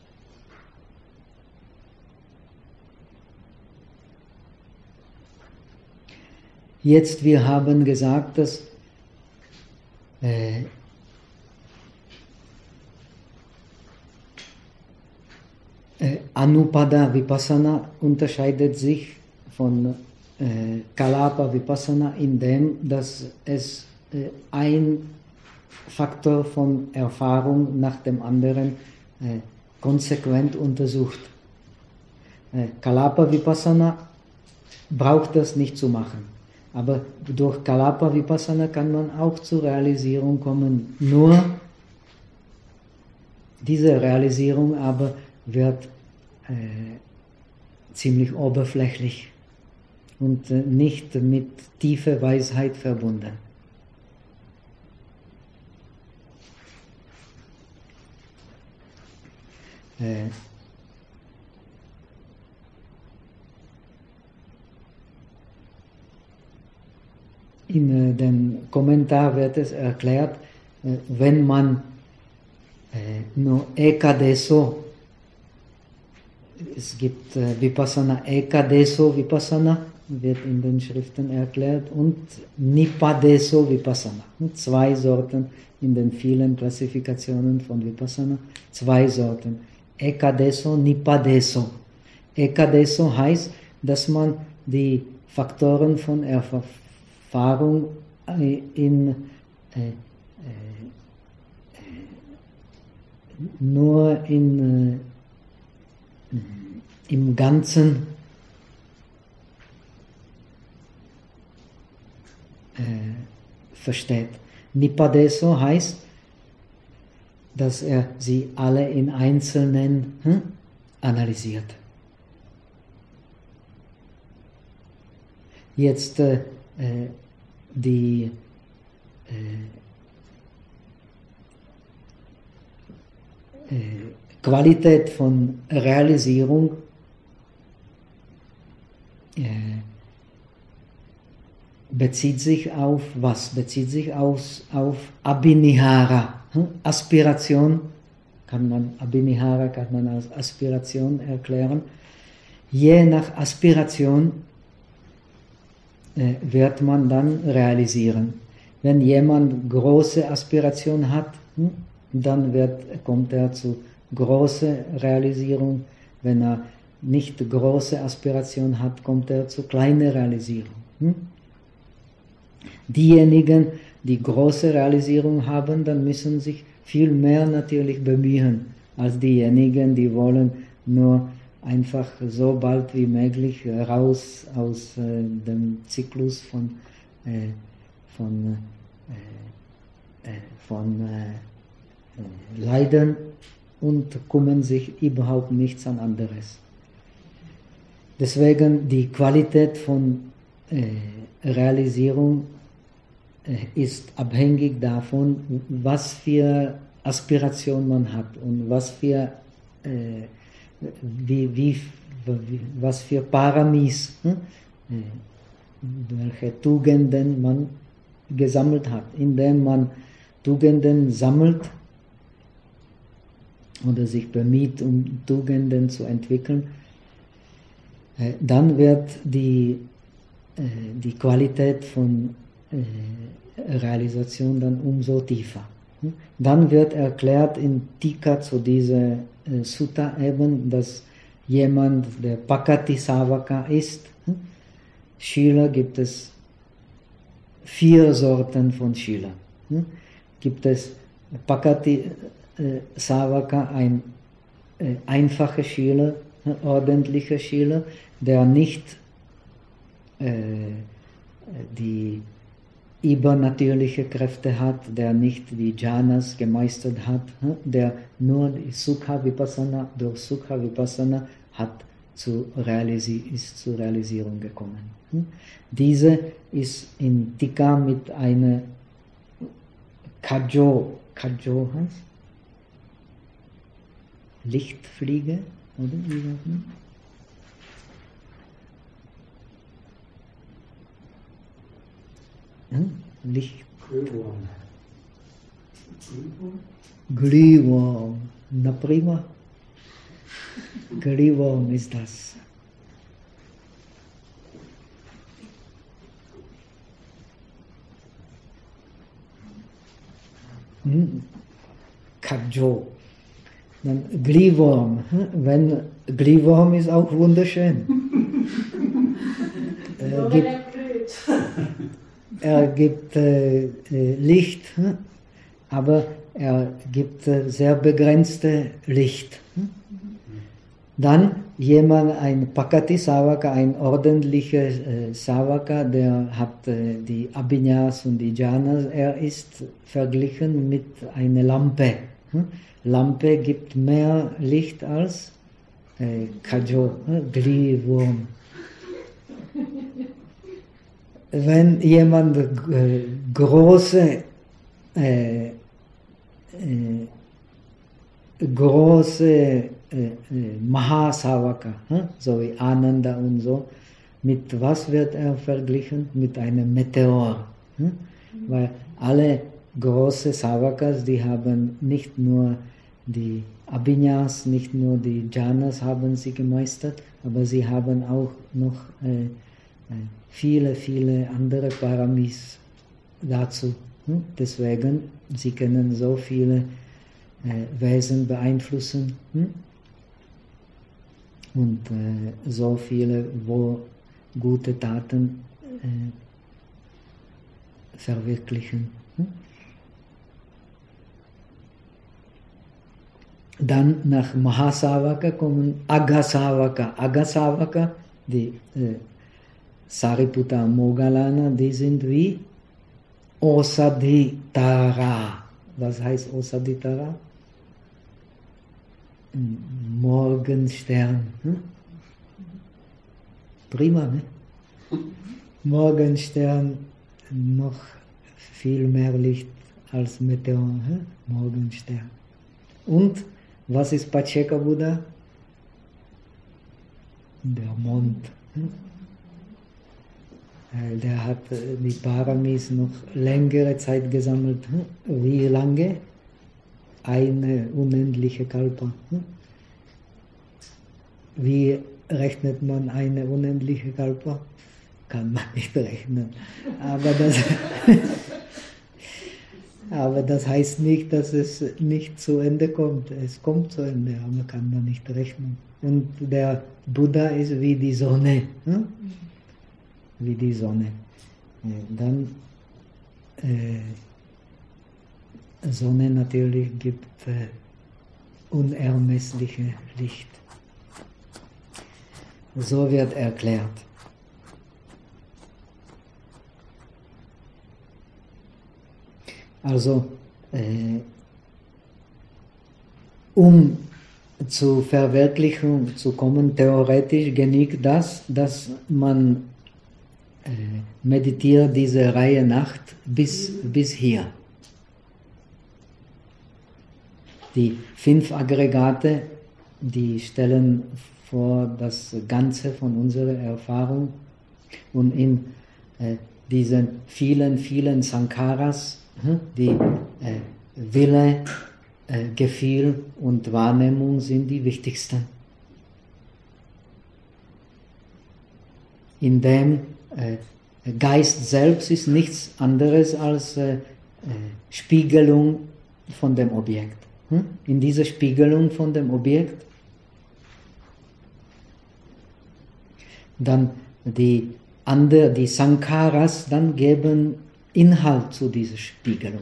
Jetzt, wir haben gesagt, dass äh, äh, Anupada Vipassana unterscheidet sich von äh, Kalapa Vipassana in dem, dass es äh, ein Faktor von Erfahrung nach dem anderen äh, konsequent untersucht. Äh, Kalapa Vipassana braucht das nicht zu machen. Aber durch Kalapa Vipassana kann man auch zur Realisierung kommen. Nur diese Realisierung aber wird äh, ziemlich oberflächlich und äh, nicht mit tiefer Weisheit verbunden. Äh, In dem Kommentar wird es erklärt, wenn man nur Ekadeso, es gibt Vipassana Ekadeso Vipassana, wird in den Schriften erklärt, und Nipadeso Vipassana. Zwei Sorten in den vielen Klassifikationen von Vipassana, zwei Sorten. Ekadeso, Nipadeso. Ekadeso heißt, dass man die Faktoren von Erfahrung Erfahrung in, äh, äh, nur in, äh, im Ganzen äh, versteht. Nipadeso heißt, dass er sie alle in Einzelnen hm, analysiert. Jetzt äh, die äh, äh, Qualität von Realisierung äh, bezieht sich auf was? Bezieht sich auf, auf Abhinihara. Hm? Aspiration kann man, Abhinihara kann man als Aspiration erklären. Je nach Aspiration wird man dann realisieren. Wenn jemand große Aspiration hat, dann wird, kommt er zu großer Realisierung. Wenn er nicht große Aspiration hat, kommt er zu kleiner Realisierung. Diejenigen, die große Realisierung haben, dann müssen sich viel mehr natürlich bemühen, als diejenigen, die wollen nur einfach so bald wie möglich raus aus äh, dem Zyklus von, äh, von, äh, von äh, Leiden und kümmern sich überhaupt nichts an anderes. Deswegen die Qualität von äh, Realisierung äh, ist abhängig davon, was für Aspiration man hat und was für äh, wie, wie, was für Paramis, hm? welche Tugenden man gesammelt hat. Indem man Tugenden sammelt oder sich bemüht, um Tugenden zu entwickeln, dann wird die, die Qualität von Realisation dann umso tiefer. Dann wird erklärt in Tika zu dieser Sutta eben, dass jemand, der Pakati Savaka ist. Schüler gibt es vier Sorten von Schülern. Gibt es Pakati Savaka, ein einfacher Schüler, ordentlicher Schüler, der nicht äh, die übernatürliche Kräfte hat, der nicht die Jhanas gemeistert hat, der nur die Sukha Vipassana, durch Sukha Vipassana hat zu realisi- ist zur Realisierung gekommen. Diese ist in Tika mit einer Kajo, Kajo heißt Lichtfliege, oder? Wie sagt man? Hm? Licht. Glühwurm. Glühwurm. Na prima. Glühwurm ist das. Hm? Kajo. Dann Glühwurm. Wenn Glühwurm ist auch wunderschön. Er gibt, er gibt äh, Licht, aber er gibt äh, sehr begrenzte Licht. Dann jemand, ein Pakati Savaka, ein ordentlicher äh, Savaka, der hat äh, die Abhinyas und die Jhanas, er ist verglichen mit einer Lampe. Lampe gibt mehr Licht als äh, Kajo, äh, Glühwurm. Wenn jemand äh, große, äh, äh, große äh, äh, Mahasavaka, äh, so wie Ananda und so, mit was wird er verglichen? Mit einem Meteor. Äh? Weil alle große Savakas, die haben nicht nur die Abhinyas, nicht nur die Jhanas haben sie gemeistert, aber sie haben auch noch äh, viele, viele andere Paramis dazu. Deswegen, sie können so viele äh, Wesen beeinflussen und äh, so viele, wo gute Taten äh, verwirklichen. Dann nach Mahasavaka kommen Agasavaka. Agasavaka, die äh, Sariputta Moggallana, die sind wie Osadhitara. Was heißt Osadhitara? Morgenstern. Hm? Prima, ne? Morgenstern, noch viel mehr Licht als Meteor. Hm? Morgenstern. Und was ist Pacceka Buddha? Der Mond. Hm? Der hat die Paramis noch längere Zeit gesammelt. Wie lange? Eine unendliche Kalpa. Wie rechnet man eine unendliche Kalpa? Kann man nicht rechnen. Aber das, aber das heißt nicht, dass es nicht zu Ende kommt. Es kommt zu Ende, aber kann man nicht rechnen. Und der Buddha ist wie die Sonne. Wie die Sonne. Dann äh, Sonne natürlich gibt äh, unermessliche Licht. So wird erklärt. Also äh, um zur Verwirklichung zu kommen, theoretisch genügt das, dass man meditiere diese Reihe Nacht bis, bis hier. Die fünf Aggregate die stellen vor das Ganze von unserer Erfahrung und in äh, diesen vielen, vielen Sankharas, äh, die äh, Wille, äh, Gefühl und Wahrnehmung sind die wichtigsten. In dem äh, Geist selbst ist nichts anderes als äh, äh, Spiegelung von dem Objekt. Hm? In dieser Spiegelung von dem Objekt dann die, andere, die Sankharas dann geben Inhalt zu dieser Spiegelung.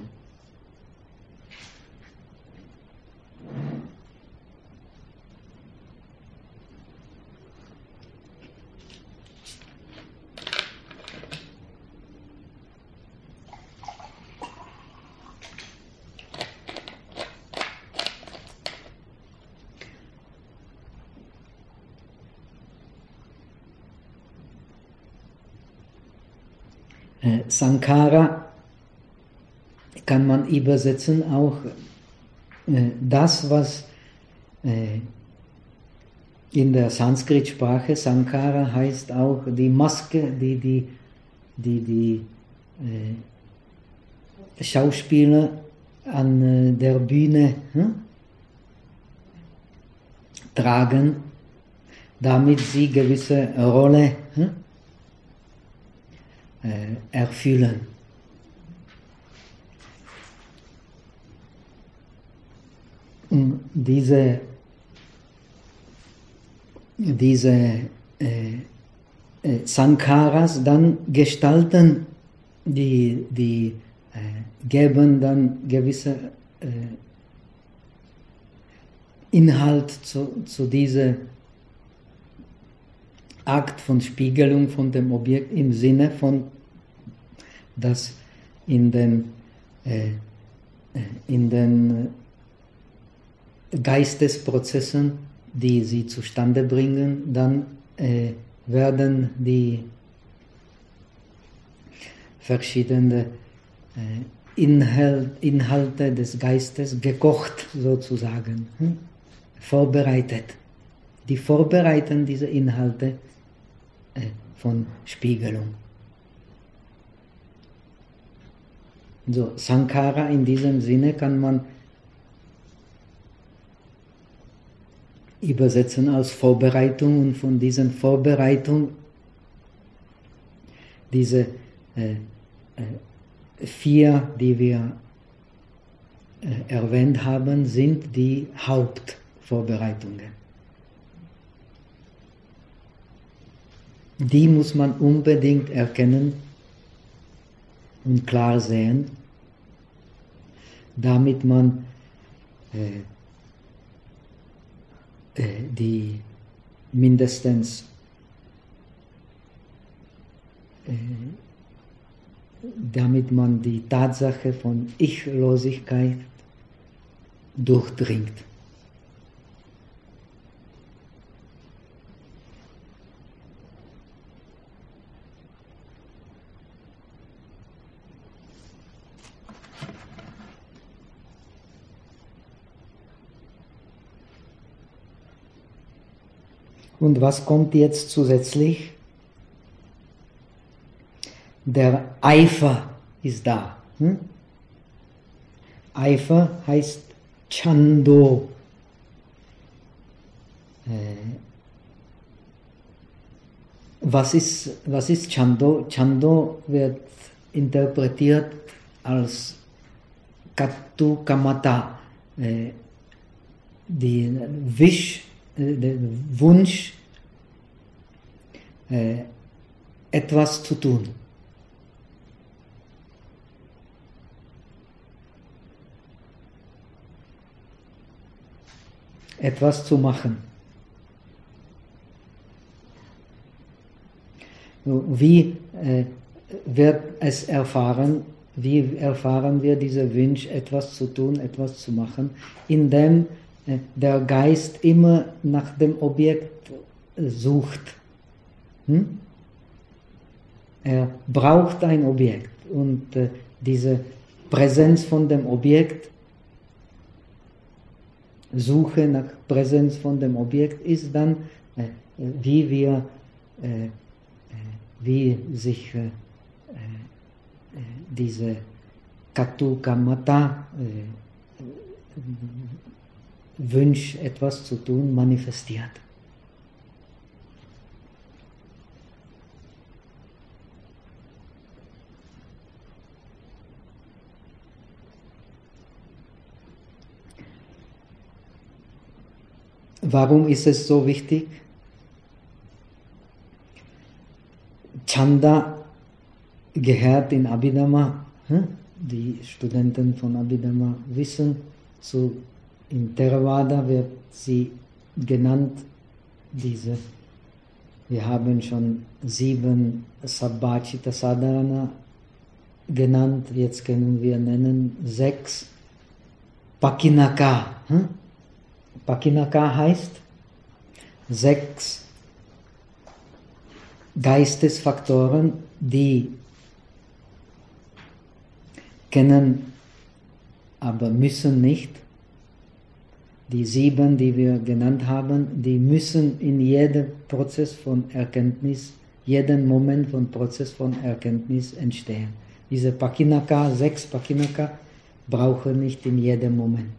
Sankhara kann man übersetzen auch äh, das, was äh, in der Sanskrit-Sprache Sankhara heißt auch die Maske, die die, die, die äh, Schauspieler an äh, der Bühne hm, tragen, damit sie gewisse Rolle hm, erfüllen. Und diese, diese äh, äh, Sankharas dann gestalten, die, die äh, geben dann gewisse äh, Inhalt zu, zu diesem Akt von Spiegelung von dem Objekt im Sinne von, dass in den, äh, in den Geistesprozessen, die sie zustande bringen, dann äh, werden die verschiedenen äh, Inhal Inhalte des Geistes gekocht sozusagen, hm? vorbereitet. Die vorbereiten diese Inhalte äh, von Spiegelung. So, Sankhara in diesem Sinne kann man übersetzen als Vorbereitung, und von diesen Vorbereitung diese äh, äh, vier, die wir äh, erwähnt haben, sind die Hauptvorbereitungen. Die muss man unbedingt erkennen und klar sehen, damit man äh, äh, die mindestens äh, damit man die Tatsache von Ichlosigkeit durchdringt. Und was kommt jetzt zusätzlich? Der Eifer ist da. Hm? Eifer heißt Chando. Äh, was ist, was ist Chando? Chando wird interpretiert als Kattu Kamata, äh, die Wisch, der Wunsch, äh, etwas zu tun. Etwas zu machen. Wie äh, wird es erfahren? Wie erfahren wir diesen Wunsch, etwas zu tun, etwas zu machen? Indem der Geist immer nach dem Objekt sucht. Hm? Er braucht ein Objekt, und äh, diese Präsenz von dem Objekt Suche nach Präsenz von dem Objekt ist dann, äh, wie wir, äh, wie sich äh, diese Katu Kamata, äh, Wunsch, etwas zu tun, manifestiert. Warum ist es so wichtig? Chanda gehört in Abhidhamma, die Studenten von Abhidhamma wissen, zu, in Theravada wird sie genannt, diese, wir haben schon sieben Sabbhachita Sadhana genannt, jetzt können wir nennen sechs Pakinaka. Pakinaka heißt sechs Geistesfaktoren, die kennen, aber müssen nicht. Die sieben, die wir genannt haben, die müssen in jedem Prozess von Erkenntnis, jeden Moment von Prozess von Erkenntnis entstehen. Diese Pakinaka, sechs Pakinaka, brauchen nicht in jedem Moment.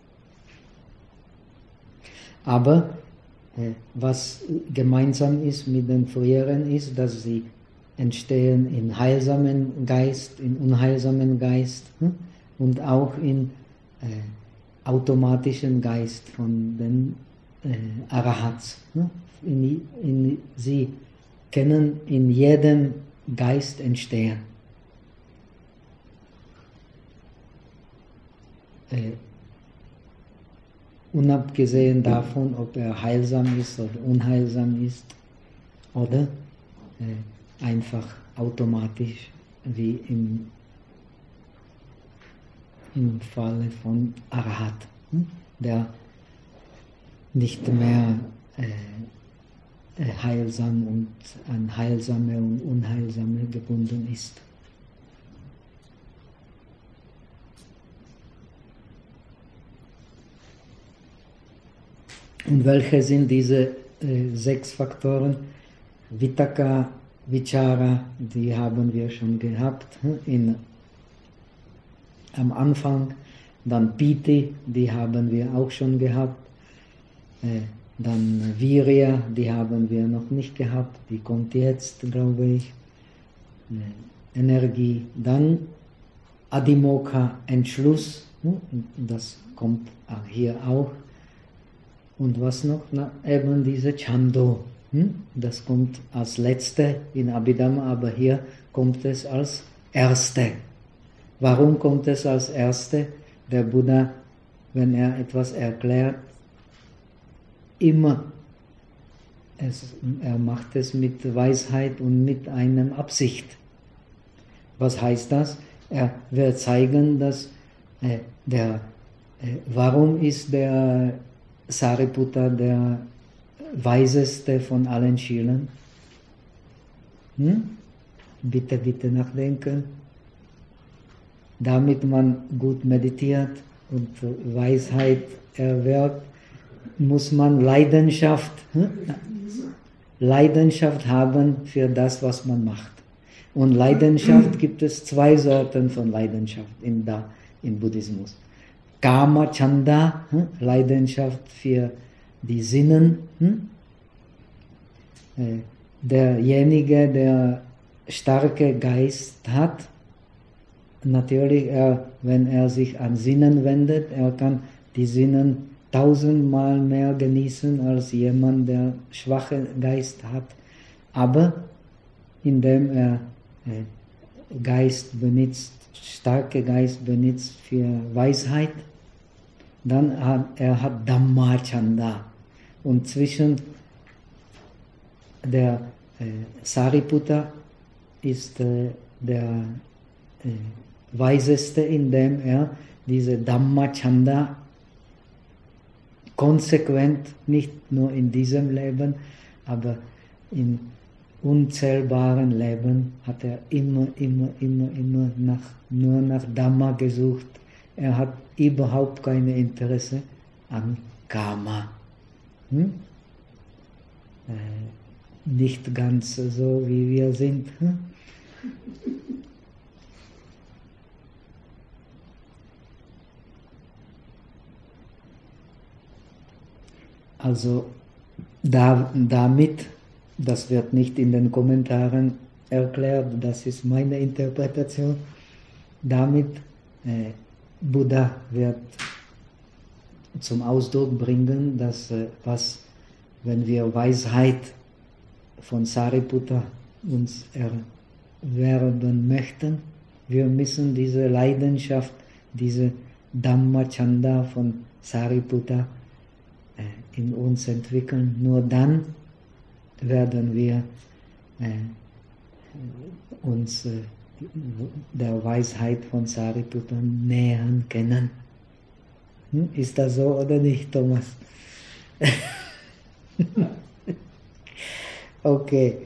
Aber äh, was gemeinsam ist mit den früheren ist, dass sie entstehen in heilsamen Geist, in unheilsamen Geist hm? und auch in äh, automatischen Geist von den äh, Arahats. Hm? In, in, sie können in jedem Geist entstehen. Äh, unabgesehen davon, ob er heilsam ist oder unheilsam ist oder äh, einfach automatisch wie im, im Falle von Arahat, hm? der nicht mehr äh, äh, heilsam und an heilsame und unheilsame gebunden ist. Und welche sind diese äh, sechs Faktoren? Vitakka, Vichara, die haben wir schon gehabt in, am Anfang. Dann Piti, die haben wir auch schon gehabt. Äh, dann Virya, die haben wir noch nicht gehabt. Die kommt jetzt, glaube ich. Äh, Energie. Dann Adhimokkha, Entschluss. Das kommt hier auch. Und was noch? Na, eben diese Chando. Hm? Das kommt als letzte in Abhidhamma, aber hier kommt es als erste. Warum kommt es als erste? Der Buddha, wenn er etwas erklärt, immer, es, er macht es mit Weisheit und mit einer Absicht. Was heißt das? Er will zeigen, dass äh, der, äh, warum ist der Sariputta der weiseste von allen Schülern? Hm? Bitte, bitte nachdenken. Damit man gut meditiert und Weisheit erwirbt, muss man Leidenschaft, hm? Leidenschaft haben für das, was man macht. Und Leidenschaft gibt es zwei Sorten von Leidenschaft in, da, im Buddhismus. Kama Chanda, hm? Leidenschaft für die Sinnen. Hm? Äh, derjenige, der starke Geist hat, natürlich, er, wenn er sich an Sinnen wendet, er kann die Sinnen tausendmal mehr genießen als jemand, der schwache Geist hat. Aber indem er äh, Geist benutzt, starke Geist benutzt für Weisheit, dann hat er hat Dhamma Chanda. Und zwischen der äh, Sariputta ist äh, der äh, Weiseste, indem er diese Dhamma Chanda konsequent, nicht nur in diesem Leben, aber in unzählbaren Leben hat er immer, immer, immer, immer nach, nur nach Dhamma gesucht. Er hat überhaupt kein Interesse an Karma. Hm? Äh, nicht ganz so, wie wir sind. Hm? Also da, damit, das wird nicht in den Kommentaren erklärt, das ist meine Interpretation, damit äh, Buddha wird zum Ausdruck bringen, dass äh, was, wenn wir Weisheit von Sariputta uns erwerben möchten, wir müssen diese Leidenschaft, diese Dhammachanda von Sariputta äh, in uns entwickeln. Nur dann werden wir äh, uns äh, der Weisheit von Sariputta nähern können. Hm? Ist das so oder nicht, Thomas? Okay.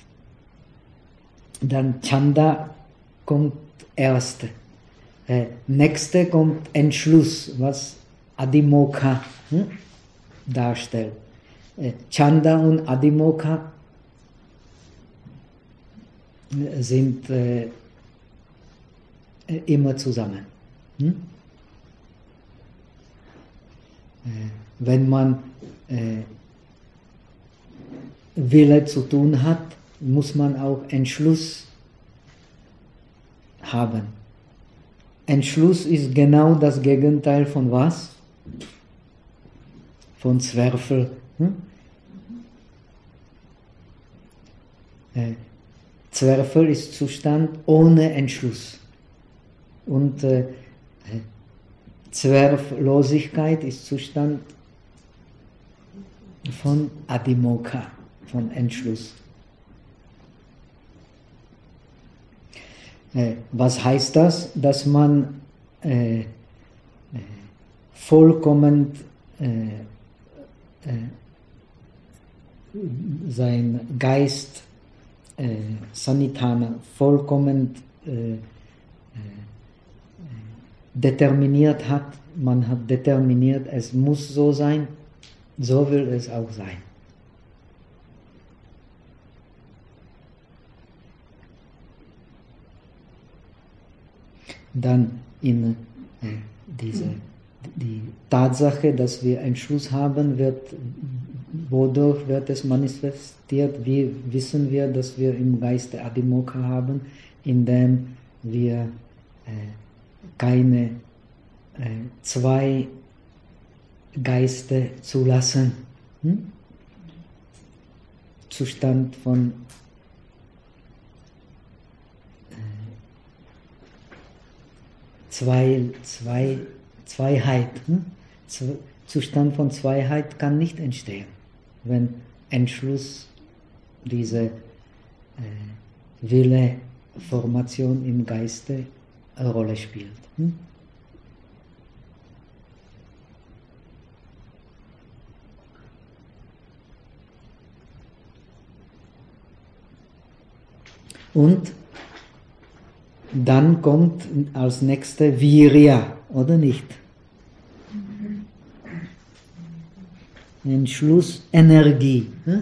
Dann Chanda kommt erste. Äh, nächste kommt Entschluss, was Adhimokha hm, darstellt. Äh, Chanda und Adhimokha sind äh, immer zusammen. Hm? Äh, wenn man äh, Wille zu tun hat, muss man auch Entschluss haben. Entschluss ist genau das Gegenteil von was? Von Zweifel. Hm? Äh, Zweifel ist Zustand ohne Entschluss. Und äh, Zweiflosigkeit ist Zustand von Adhimokha, von Entschluss. Äh, was heißt das? Dass man äh, äh, vollkommen äh, äh, sein Geist äh, Sanitana vollkommen äh, äh, determiniert hat. Man hat determiniert, es muss so sein, so will es auch sein. Dann in äh, diese, die Tatsache, dass wir Entschluss haben, wird, wodurch wird es manifestiert? Wie wissen wir, dass wir im Geiste Adhimokha haben? Indem wir äh, keine äh, zwei Geiste zulassen. Hm? Zustand von Zwei, zwei, Zweiheit. Hm? Zustand von Zweiheit kann nicht entstehen, wenn Entschluss, diese äh, Wille-Formation im Geiste eine Rolle spielt. Hm? Und dann kommt als nächste Virya, oder nicht? Entschluss, Energie. Hm?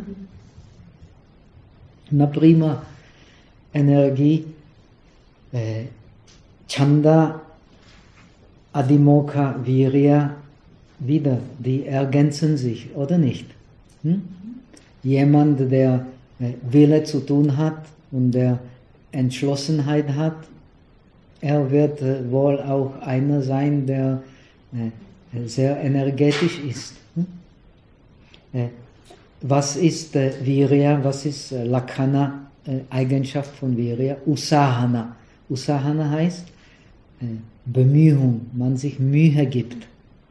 Na prima, Energie, äh, Chanda, Adhimokha, Virya, wieder, die ergänzen sich, oder nicht? Hm? Jemand, der äh, Wille zu tun hat und der Entschlossenheit hat, er wird äh, wohl auch einer sein, der äh, sehr energetisch ist. Hm? Äh, was ist äh, Virya, was ist äh, Lakhana, äh, Eigenschaft von Virya? Usahana. Usahana heißt äh, Bemühung, man sich Mühe gibt.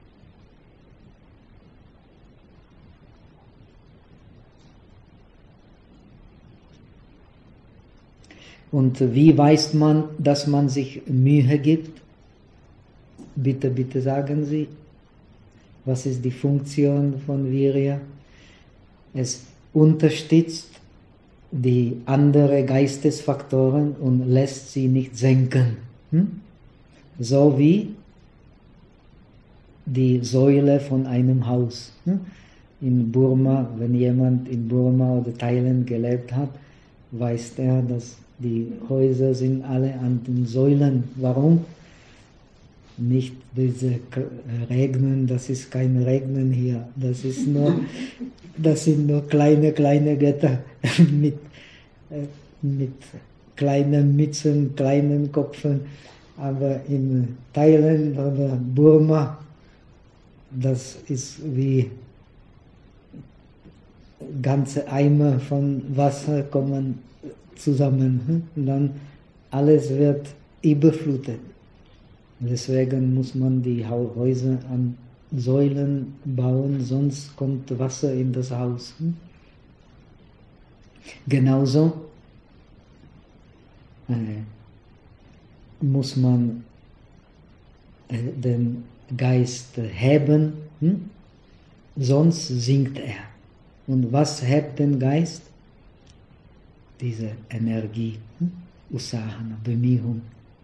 Und wie weiß man, dass man sich Mühe gibt? Bitte, bitte sagen Sie, was ist die Funktion von Virya? Es unterstützt die anderen Geistesfaktoren und lässt sie nicht senken. Hm? So wie die Säule von einem Haus. In Burma, wenn jemand in Burma oder Thailand gelebt hat, weiß er, dass die Häuser sind alle an den Säulen. Warum? Nicht diese Regnen, das ist kein Regnen hier, das ist nur, das sind nur kleine, kleine Gitter mit, mit kleinen Mützen, kleinen Köpfen, aber in Thailand oder Burma, das ist wie ganze Eimer von Wasser kommen zusammen und dann alles wird überflutet. Deswegen muss man die Häuser an Säulen bauen, sonst kommt Wasser in das Haus. Genauso äh, muss man äh, den Geist heben, hm? Sonst sinkt er. Und was hebt den Geist? Diese Energie, hm? Usahana, Bemühung.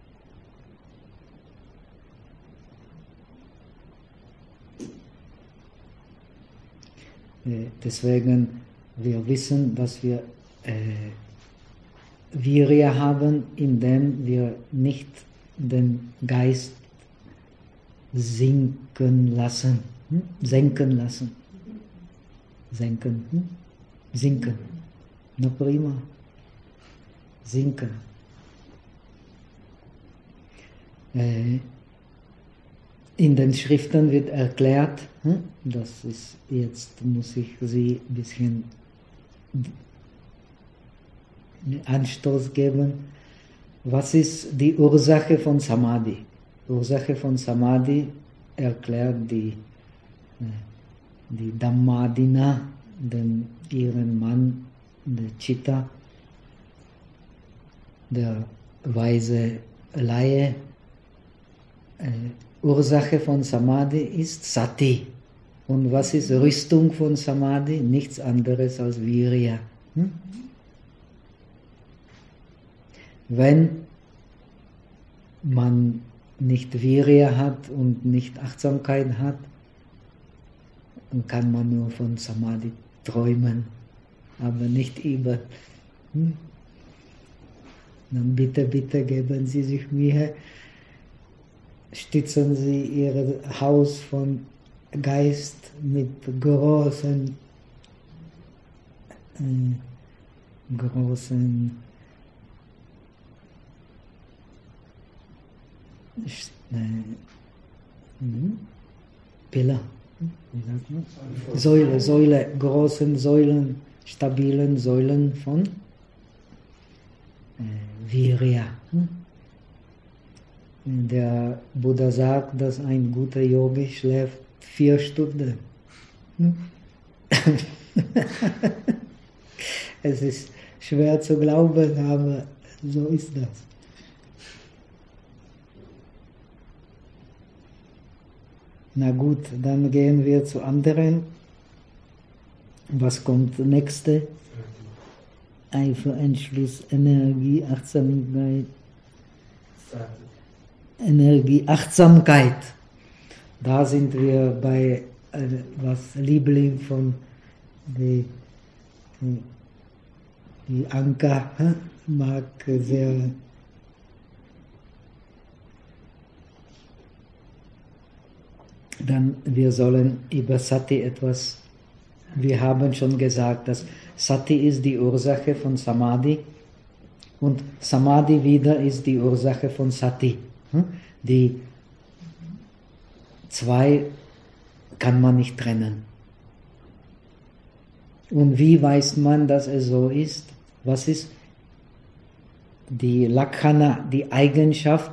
Deswegen, wir wissen, dass wir äh, Virya haben, indem wir nicht den Geist sinken lassen, hm? senken lassen. Senken, hm? sinken. Na prima. Sinken. Äh, In den Schriften wird erklärt, das ist, jetzt muss ich Sie ein bisschen Anstoß geben, was ist die Ursache von Samadhi? Die Ursache von Samadhi erklärt die, die Dhammadina, den, ihren Mann, der Chitta, der weise Laie. Ursache von Samadhi ist Sati. Und was ist Rüstung von Samadhi? Nichts anderes als Virya. Hm? Wenn man nicht Virya hat und nicht Achtsamkeit hat, dann kann man nur von Samadhi träumen, aber nicht über. Hm? Dann bitte, bitte geben Sie sich Mühe, stützen Sie Ihr Haus von Geist mit großen, äh, großen äh, Pillar, wie sagt man? Säule, Säule, großen Säulen, stabilen Säulen von äh, Virya. Der Buddha sagt, dass ein guter Yogi schläft vier Stunden. Es ist schwer zu glauben, aber so ist das. Na gut, dann gehen wir zu anderen. Was kommt nächste? Eifer, Entschluss, Energie, Achtsamkeit. Energie, Achtsamkeit. Da sind wir bei äh, was Liebling von die, die, die Anka hm? mag sehr dann wir sollen über Sati etwas, wir haben schon gesagt, dass Sati ist die Ursache von Samadhi und Samadhi wieder ist die Ursache von Sati. Die zwei kann man nicht trennen. Und wie weiß man, dass es so ist? Was ist die Lakkhana, die Eigenschaft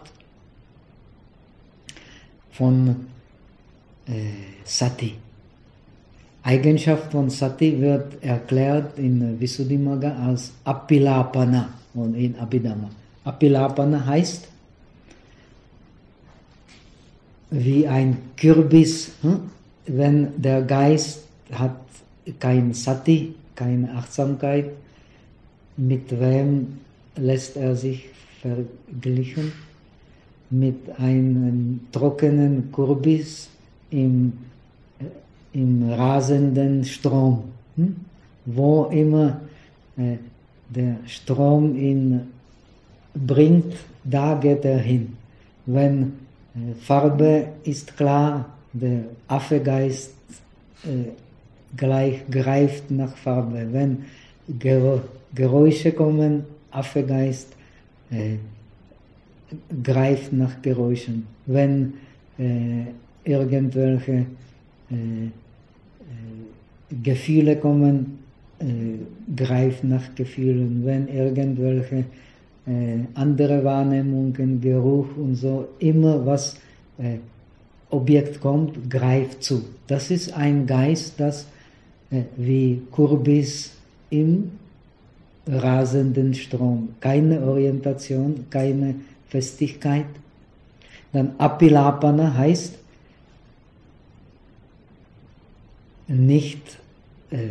von äh, Sati? Eigenschaft von Sati wird erklärt in Visuddhimagga als Apilapana und in Abhidhamma. Apilapana heißt wie ein Kürbis, hm? Wenn der Geist hat kein Sati, keine Achtsamkeit, mit wem lässt er sich vergleichen? Mit einem trockenen Kürbis, im, äh, im rasenden Strom. Hm? Wo immer äh, der Strom ihn bringt, da geht er hin. Wenn äh, Farbe ist klar, der Affegeist äh, gleich greift nach Farbe. Wenn Ger Geräusche kommen, Affegeist äh, greift nach Geräuschen. Wenn äh, irgendwelche äh, äh, Gefühle kommen, äh, greift nach Gefühlen. Wenn irgendwelche äh, andere Wahrnehmungen, Geruch und so, immer was äh, Objekt kommt, greift zu. Das ist ein Geist, das äh, wie Kürbis im rasenden Strom. Keine Orientation, keine Festigkeit. Dann Apilapana heißt nicht, äh,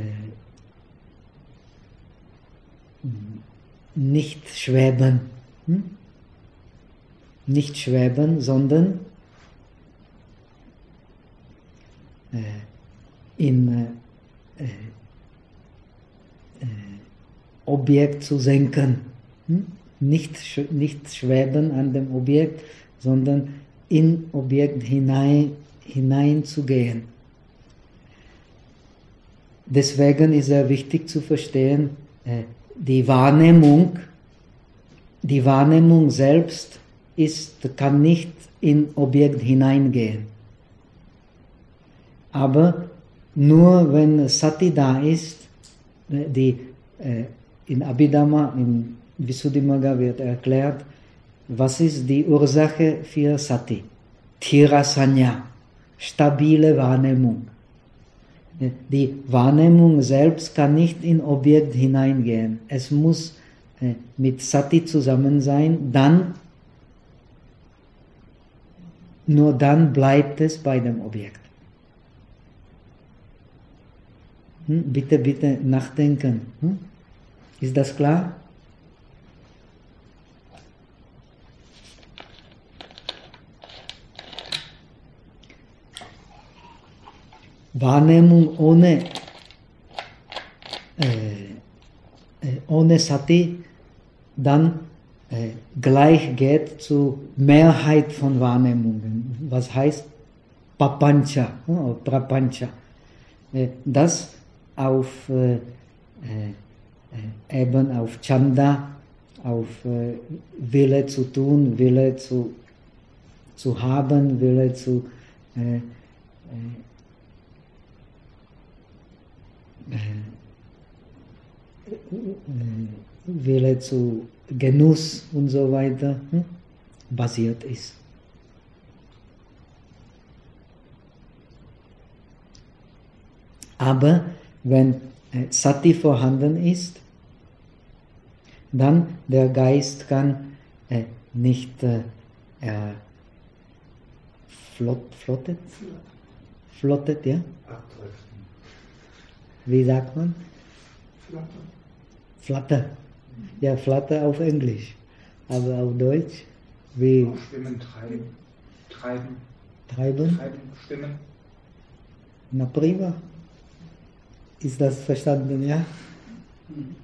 nicht schweben. Hm? Nicht schweben, sondern äh, in äh, äh, Objekt zu senken. Hm? Nicht, nicht schweben an dem Objekt, sondern in Objekt hinein, hineinzugehen. Deswegen ist es wichtig zu verstehen, die Wahrnehmung, die Wahrnehmung selbst ist, kann nicht in Objekt hineingehen. Aber nur wenn Sati da ist, die, in Abhidhamma, in Visuddhimagga wird erklärt, was ist die Ursache für Sati? Thirasanya, stabile Wahrnehmung. Die Wahrnehmung selbst kann nicht in Objekt hineingehen. Es muss äh, mit Sati zusammen sein, dann, nur dann bleibt es bei dem Objekt. Hm? Bitte, bitte nachdenken. Hm? Ist das klar? Wahrnehmung ohne, äh, ohne Sati dann äh, gleich geht zu Mehrheit von Wahrnehmungen. Was heißt Papancha, oh, Prapancha? Äh, das auf äh, äh, eben auf Chanda, auf äh, Wille zu tun, Wille zu, zu haben, Wille zu äh, äh, Wille zu Genuss und so weiter hm, basiert ist. Aber wenn äh, Sati vorhanden ist, dann der Geist kann äh, nicht äh, er flott, flottet, flottet, ja? Wie sagt man? Flatter. Flatter. Ja, Flatter auf Englisch. Aber auf Deutsch, wie? Auch Stimmen treiben. Treiben. Treiben? Treiben, Stimmen. Na prima. Ist das verstanden, ja? Mhm.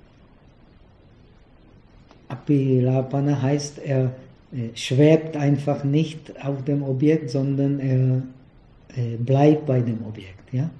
Apilapana heißt, er äh, schwebt einfach nicht auf dem Objekt, sondern er äh, bleibt bei dem Objekt, ja?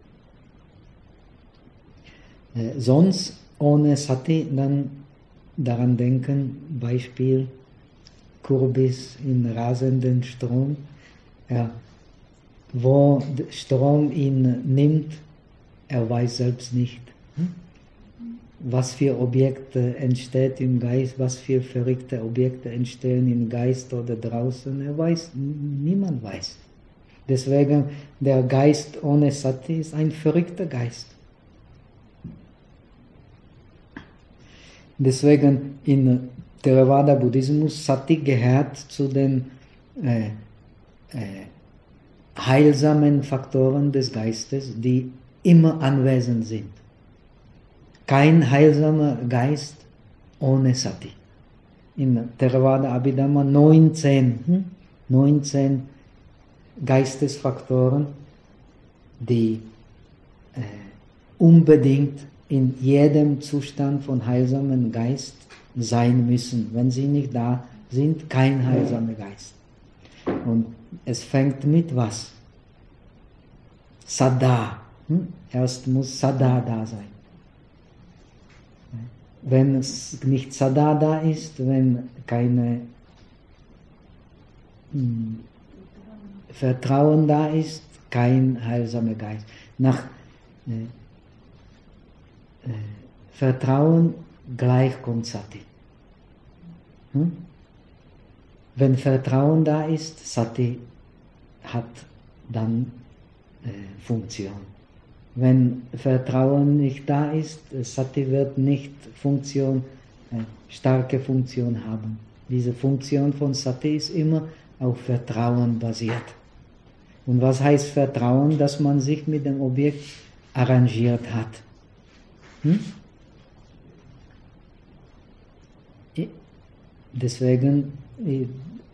Äh, sonst ohne Sati dann daran denken, Beispiel Kürbis in rasenden Strom, ja, wo der Strom ihn nimmt, er weiß selbst nicht, hm? was für Objekte entsteht im Geist, was für verrückte Objekte entstehen im Geist oder draußen, er weiß, niemand weiß. Deswegen, der Geist ohne Sati ist ein verrückter Geist. Deswegen in Theravada Buddhismus, Sati gehört zu den äh, äh, heilsamen Faktoren des Geistes, die immer anwesend sind. Kein heilsamer Geist ohne Sati. In Theravada Abhidhamma neunzehn, hm? neunzehn Geistesfaktoren, die äh, unbedingt in jedem Zustand von heilsamen Geist sein müssen. Wenn sie nicht da sind, kein heilsamer Geist. Und es fängt mit was? Sada. Hm? Erst muss Sada da sein. Wenn es nicht Sada da ist, wenn keine hm, Vertrauen da ist, kein heilsamer Geist. Nach äh, äh, Vertrauen gleich kommt Sati. Hm? Wenn Vertrauen da ist, Sati hat dann äh, Funktion. Wenn Vertrauen nicht da ist, Sati wird nicht Funktion, äh, starke Funktion haben. Diese Funktion von Sati ist immer auf Vertrauen basiert. Und was heißt Vertrauen? Dass man sich mit dem Objekt arrangiert hat. Hm? Deswegen, äh,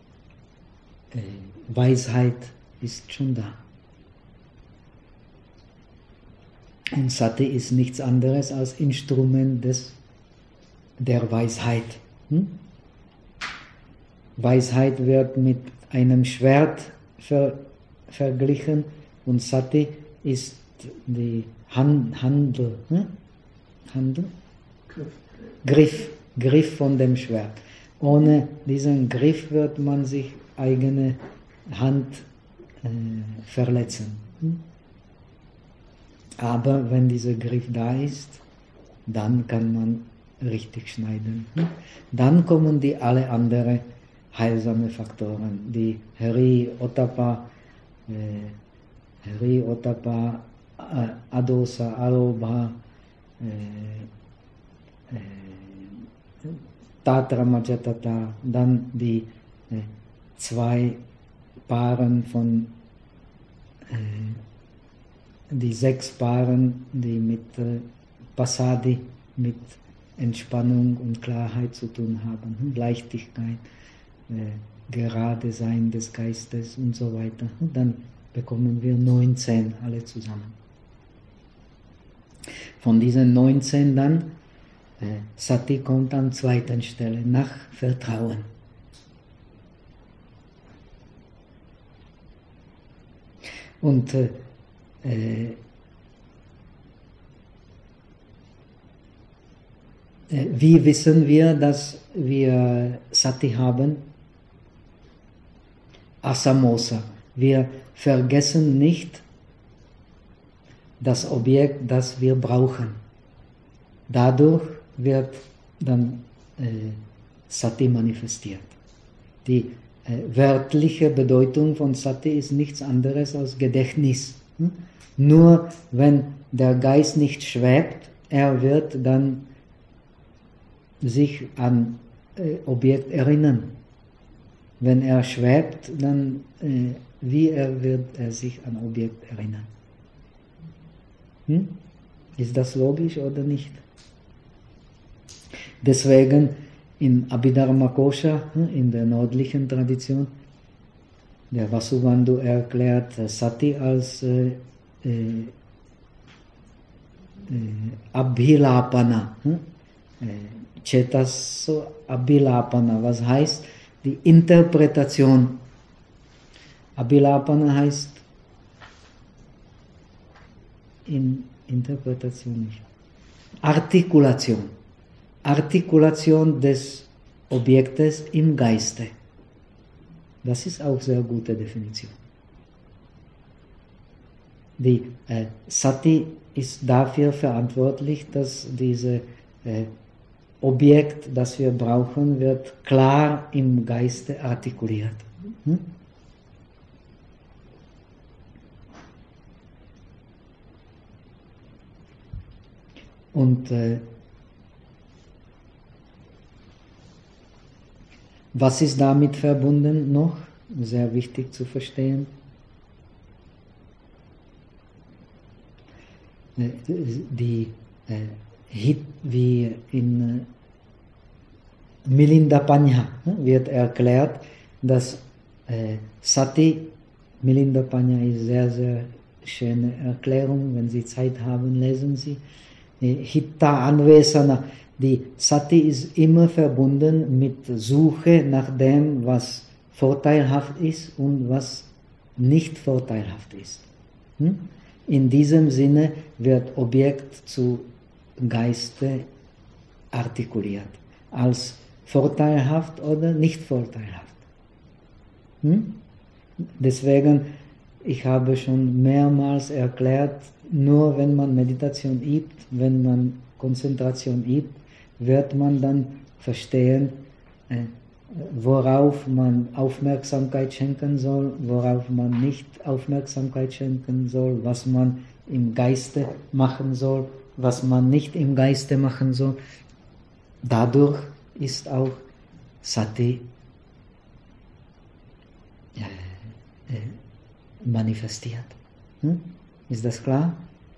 Weisheit ist schon da. Und Sati ist nichts anderes als Instrument des, der Weisheit. Hm? Weisheit wird mit einem Schwert ver, verglichen und Sati ist die Hand, Handel, hm? Handel? Griff. Griff, Griff von dem Schwert. Ohne diesen Griff wird man sich eigene Hand äh, verletzen. Hm? Aber wenn dieser Griff da ist, dann kann man richtig schneiden. Hm? Dann kommen die alle anderen heilsame Faktoren, die Hari, Ottappa, äh, Hari, Ottappa, äh, Adosa, Alobha, äh, äh, Tatra Majatata, dann die äh, zwei Paaren von äh, die sechs Paaren, die mit äh, Pasadi, mit Entspannung und Klarheit zu tun haben, Leichtigkeit, äh, gerade Sein des Geistes und so weiter. Und dann bekommen wir neunzehn alle zusammen. Von diesen neunzehn dann, äh, Sati kommt an zweiter Stelle, nach Vertrauen. Und äh, Äh, wie wissen wir, dass wir Sati haben? Asamosa. Wir vergessen nicht das Objekt, das wir brauchen. Dadurch wird dann äh, Sati manifestiert. Die äh, wörtliche Bedeutung von Sati ist nichts anderes als Gedächtnis. Hm? Nur wenn der Geist nicht schwebt, er wird dann sich an äh, Objekt erinnern. Wenn er schwebt, dann äh, wie er wird er sich an Objekt erinnern. Hm? Ist das logisch oder nicht? Deswegen in Abhidharma Kosha, in der nördlichen Tradition, der Vasubandhu erklärt Sati als äh, äh, Abhilapana, äh, Chetaso Abhilapana, was heißt die Interpretation. Abhilapana heißt in Interpretation nicht. Artikulation. Artikulation des Objektes im Geiste. Das ist auch eine sehr gute Definition. Die äh, Sati ist dafür verantwortlich, dass dieses äh, Objekt, das wir brauchen, wird klar im Geiste artikuliert. Hm? Und äh, was ist damit verbunden noch? Sehr wichtig zu verstehen. Die, äh, wie in Milinda Panya wird erklärt, dass äh, Sati Milinda Panya ist sehr, sehr schöne Erklärung. Wenn Sie Zeit haben, lesen Sie. Hitta Anvesana. Die Sati ist immer verbunden mit Suche nach dem, was vorteilhaft ist und was nicht vorteilhaft ist. In diesem Sinne wird Objekt zu Geiste artikuliert, als vorteilhaft oder nicht vorteilhaft. Deswegen, ich habe schon mehrmals erklärt, nur wenn man Meditation übt, wenn man Konzentration übt, wird man dann verstehen, worauf man Aufmerksamkeit schenken soll, worauf man nicht Aufmerksamkeit schenken soll, was man im Geiste machen soll, was man nicht im Geiste machen soll. Dadurch ist auch Sati äh, äh, manifestiert. Hm? Ist das klar?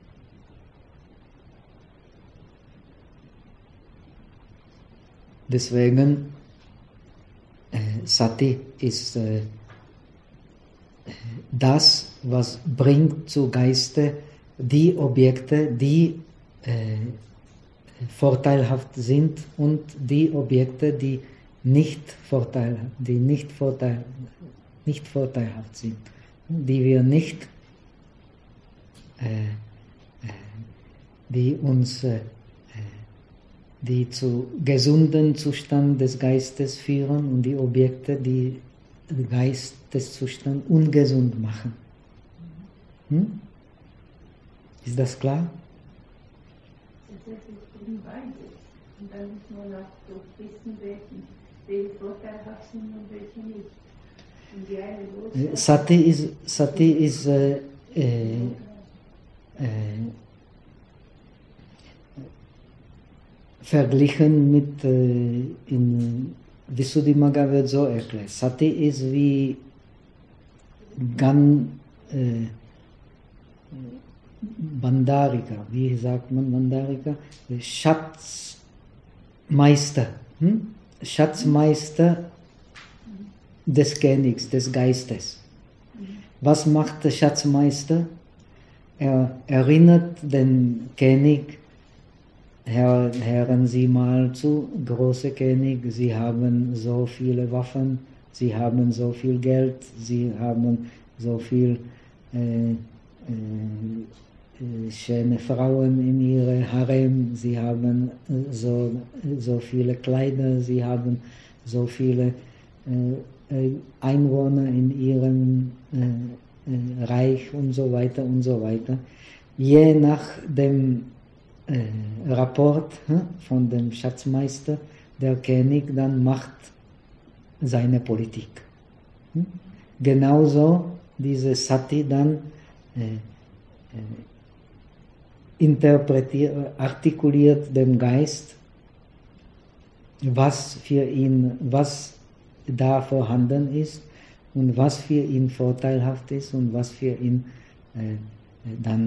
Deswegen, äh, Sati ist äh, das, was bringt zu Geiste die Objekte, die äh, vorteilhaft sind und die Objekte, die nicht, vorteil, die nicht, vorteil, nicht vorteilhaft sind, die wir nicht, äh, äh, die uns äh, die zu gesunden Zustand des Geistes führen und die Objekte, die den Geisteszustand ungesund machen. Hm? Ist das klar? Das heißt, es bringt beides. Und dann muss man auch wissen, welche vorteilhaft sind und welche nicht. Und die eine los. Sati ist, Sati ist äh, äh, äh, verglichen mit, äh, in Visuddhimagga wird so erklärt, Sati ist wie Gan, äh, Bandarika, wie sagt man Bandarika? Schatzmeister, hm? Schatzmeister des Königs, des Geistes. Was macht der Schatzmeister? Er erinnert den König, Herr, hören Sie mal zu, große König, Sie haben so viele Waffen, Sie haben so viel Geld, Sie haben so viel äh, äh, schöne Frauen in Ihrem Harem, Sie haben so, so viele Kleider, Sie haben so viele äh, Einwohner in Ihrem äh, äh, Reich und so weiter und so weiter. Je nach dem Äh, Rapport hm, von dem Schatzmeister, der König dann macht seine Politik. Hm? Genauso diese Sati dann äh, äh, interpretiert, artikuliert dem Geist, was für ihn, was da vorhanden ist und was für ihn vorteilhaft ist und was für ihn äh, dann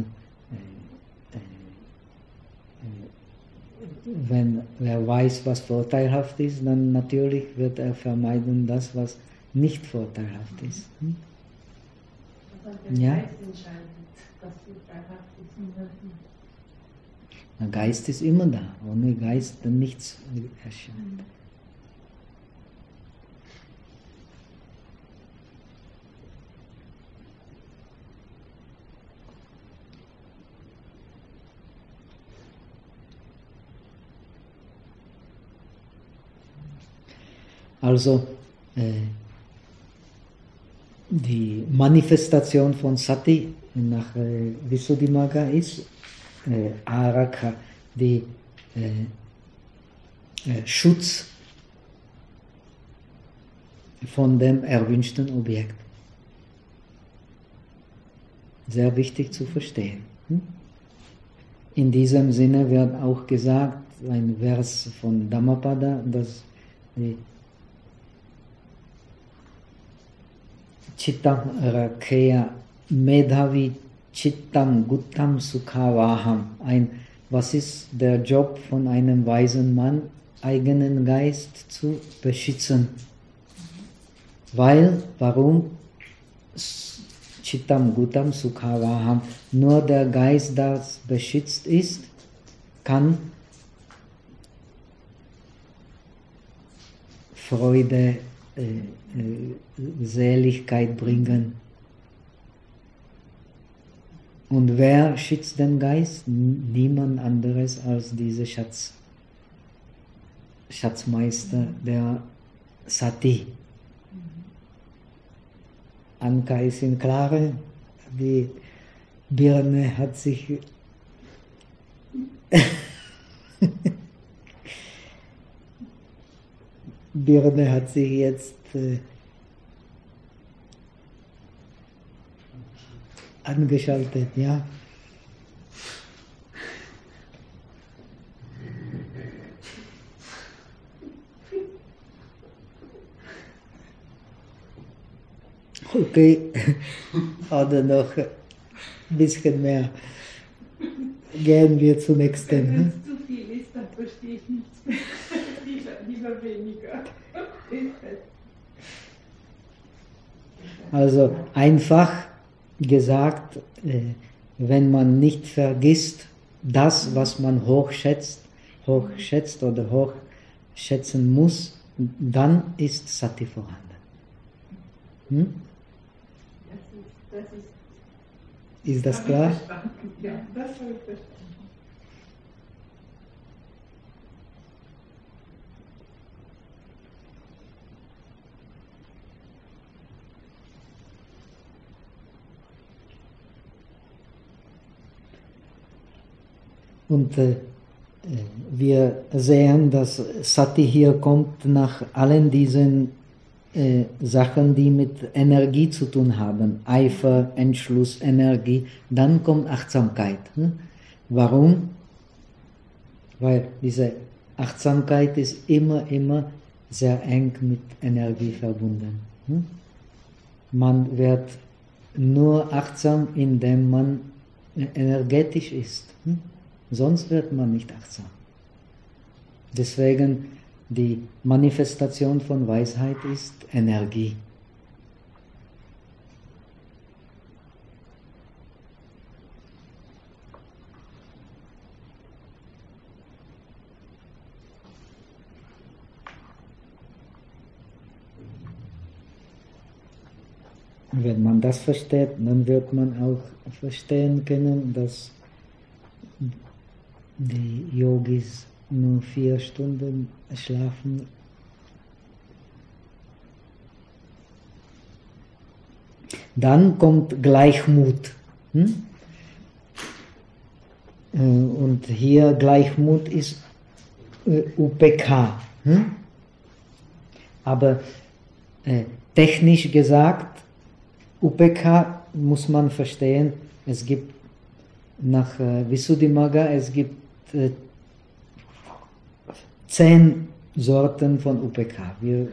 wenn er weiß, was vorteilhaft ist, dann natürlich wird er vermeiden das, was nicht vorteilhaft ist. Hm? Aber der Ja? Geist entscheidet, was vorteilhaft ist und was nicht. Der Geist ist immer da. Ohne Geist dann nichts erscheint. Also äh, die Manifestation von Sati nach äh, Visuddhimagga ist äh, Araka, die äh, äh, Schutz von dem erwünschten Objekt. Sehr wichtig zu verstehen. Hm? In diesem Sinne wird auch gesagt, ein Vers von Dhammapada, dass die Chittam Rakheya Medhavi Chittam Guttam Sukhavaham. Ein, was ist der Job von einem weisen Mann? Eigenen Geist zu beschützen. Weil, warum? Chittam Gutam Sukhavaham. Nur der Geist, das beschützt ist, kann Freude, äh, äh, Seligkeit bringen. Und wer schützt den Geist? Niemand anderes als dieser Schatz, Schatzmeister, der Sati. Anka ist in Klare, die Birne hat sich Birne hat sich jetzt äh, angeschaltet, ja. Okay, oder noch ein bisschen mehr. Gehen wir zum nächsten. Wenn es zu viel ist, dann verstehe ich nichts mehr. lieber, lieber weniger. Also einfach gesagt, wenn man nicht vergisst, das, was man hochschätzt, hochschätzt oder hochschätzen muss, dann ist Sati vorhanden. Hm? Das ist, das ist, Ist das klar? ja, das habe ich verstanden. Und äh, wir sehen, dass Sati hier kommt nach allen diesen äh, Sachen, die mit Energie zu tun haben. Eifer, Entschluss, Energie. Dann kommt Achtsamkeit. Hm? Warum? Weil diese Achtsamkeit ist immer, immer sehr eng mit Energie verbunden. Hm? Man wird nur achtsam, indem man energetisch ist. Hm? Sonst wird man nicht achtsam. Deswegen die Manifestation von Weisheit ist Energie. Wenn man das versteht, dann wird man auch verstehen können, dass die Yogis nur vier Stunden schlafen. Dann kommt Gleichmut. Hm? Und hier Gleichmut ist U P K. Hm? Aber äh, technisch gesagt, U P K muss man verstehen, es gibt nach äh, Visuddhimagga, es gibt äh, zehn Sorten von U P K. Wir,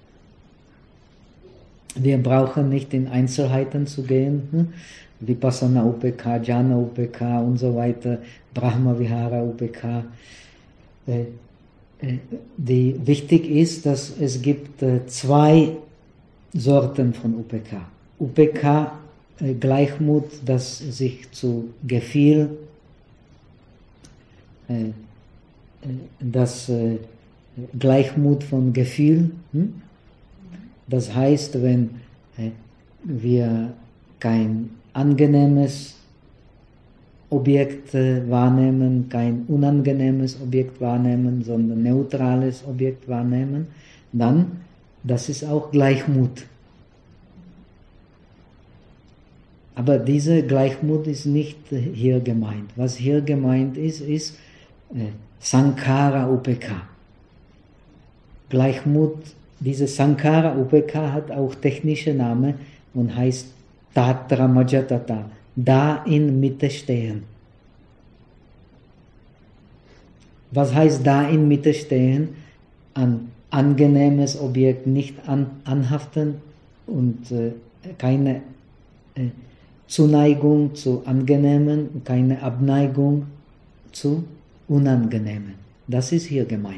wir brauchen nicht in Einzelheiten zu gehen. Hm? Vipassana U P K, Jhana U P K und so weiter, Brahma Vihara U P K. Äh, äh, die, wichtig ist, dass es gibt äh, zwei Sorten von U P K. U P K, äh, Gleichmut, das sich zu Gefühl, äh, das äh, Gleichmut von Gefühl. Hm? Das heißt, wenn äh, wir kein angenehmes Objekt äh, wahrnehmen, kein unangenehmes Objekt wahrnehmen, sondern neutrales Objekt wahrnehmen, dann, das ist auch Gleichmut. Aber diese Gleichmut ist nicht äh, hier gemeint. Was hier gemeint ist, ist äh, Sankhara U P K. Gleichmut, diese Sankhara U P K hat auch technische Namen und heißt Tatra Majatata, da in Mitte stehen. Was heißt da in Mitte stehen? An angenehmes Objekt nicht an, anhaften und äh, keine äh, Zuneigung zu angenehmen, keine Abneigung zu unangenehmen. Das ist hier gemeint.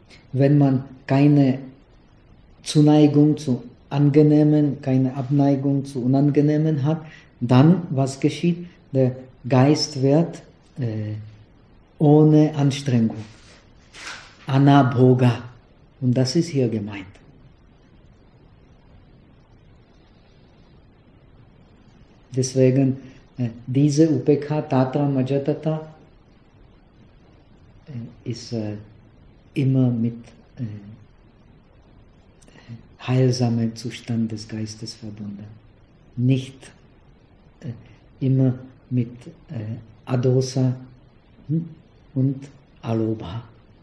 Wenn man keine Zuneigung zu Angenehmen, keine Abneigung zu Unangenehmen hat, dann, was geschieht? Der Geist wird äh, ohne Anstrengung. Anabhoga. Und das ist hier gemeint. Deswegen äh, diese U P K, Tatra Majatata, äh, ist äh, immer mit äh, heilsamen Zustand des Geistes verbunden. Nicht äh, immer mit äh, Adosa hm, und Alobha.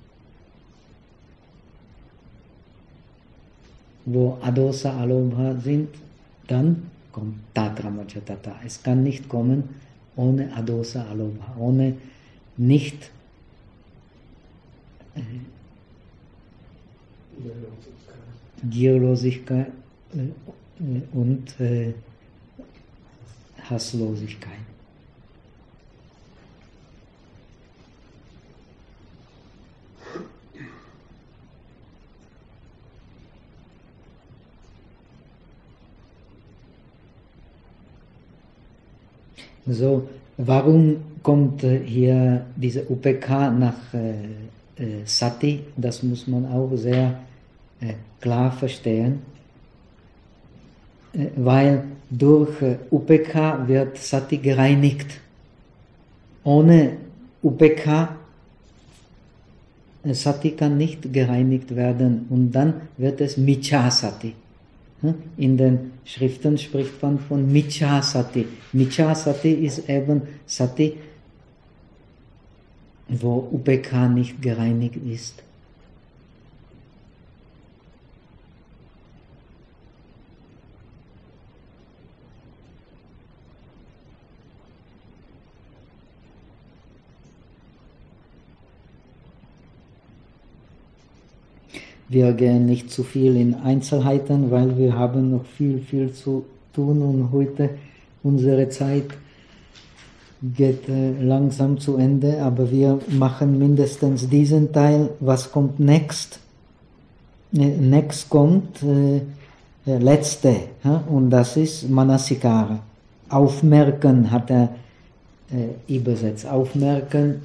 Wo Adosa, Alobha sind, dann kommt Tatra Majatata. Es kann nicht kommen ohne Adosa, Alobha, ohne nicht äh, Gierlosigkeit äh, und äh, Hasslosigkeit. So, warum kommt hier diese U P K nach äh, äh, Sati? Das muss man auch sehr äh, klar verstehen, äh, weil durch äh, U P K wird Sati gereinigt. Ohne U P K äh, Sati kann nicht gereinigt werden und dann wird es Michha Sati. In den Schriften spricht man von Michha Sati. Michha Sati ist eben Sati, wo U P K nicht gereinigt ist. Wir gehen nicht zu viel in Einzelheiten, weil wir haben noch viel, viel zu tun und heute unsere Zeit geht äh, langsam zu Ende, aber wir machen mindestens diesen Teil. Was kommt next? Next kommt äh, der letzte, ja? Und das ist Manasikara. Aufmerken hat er äh, übersetzt. Aufmerken,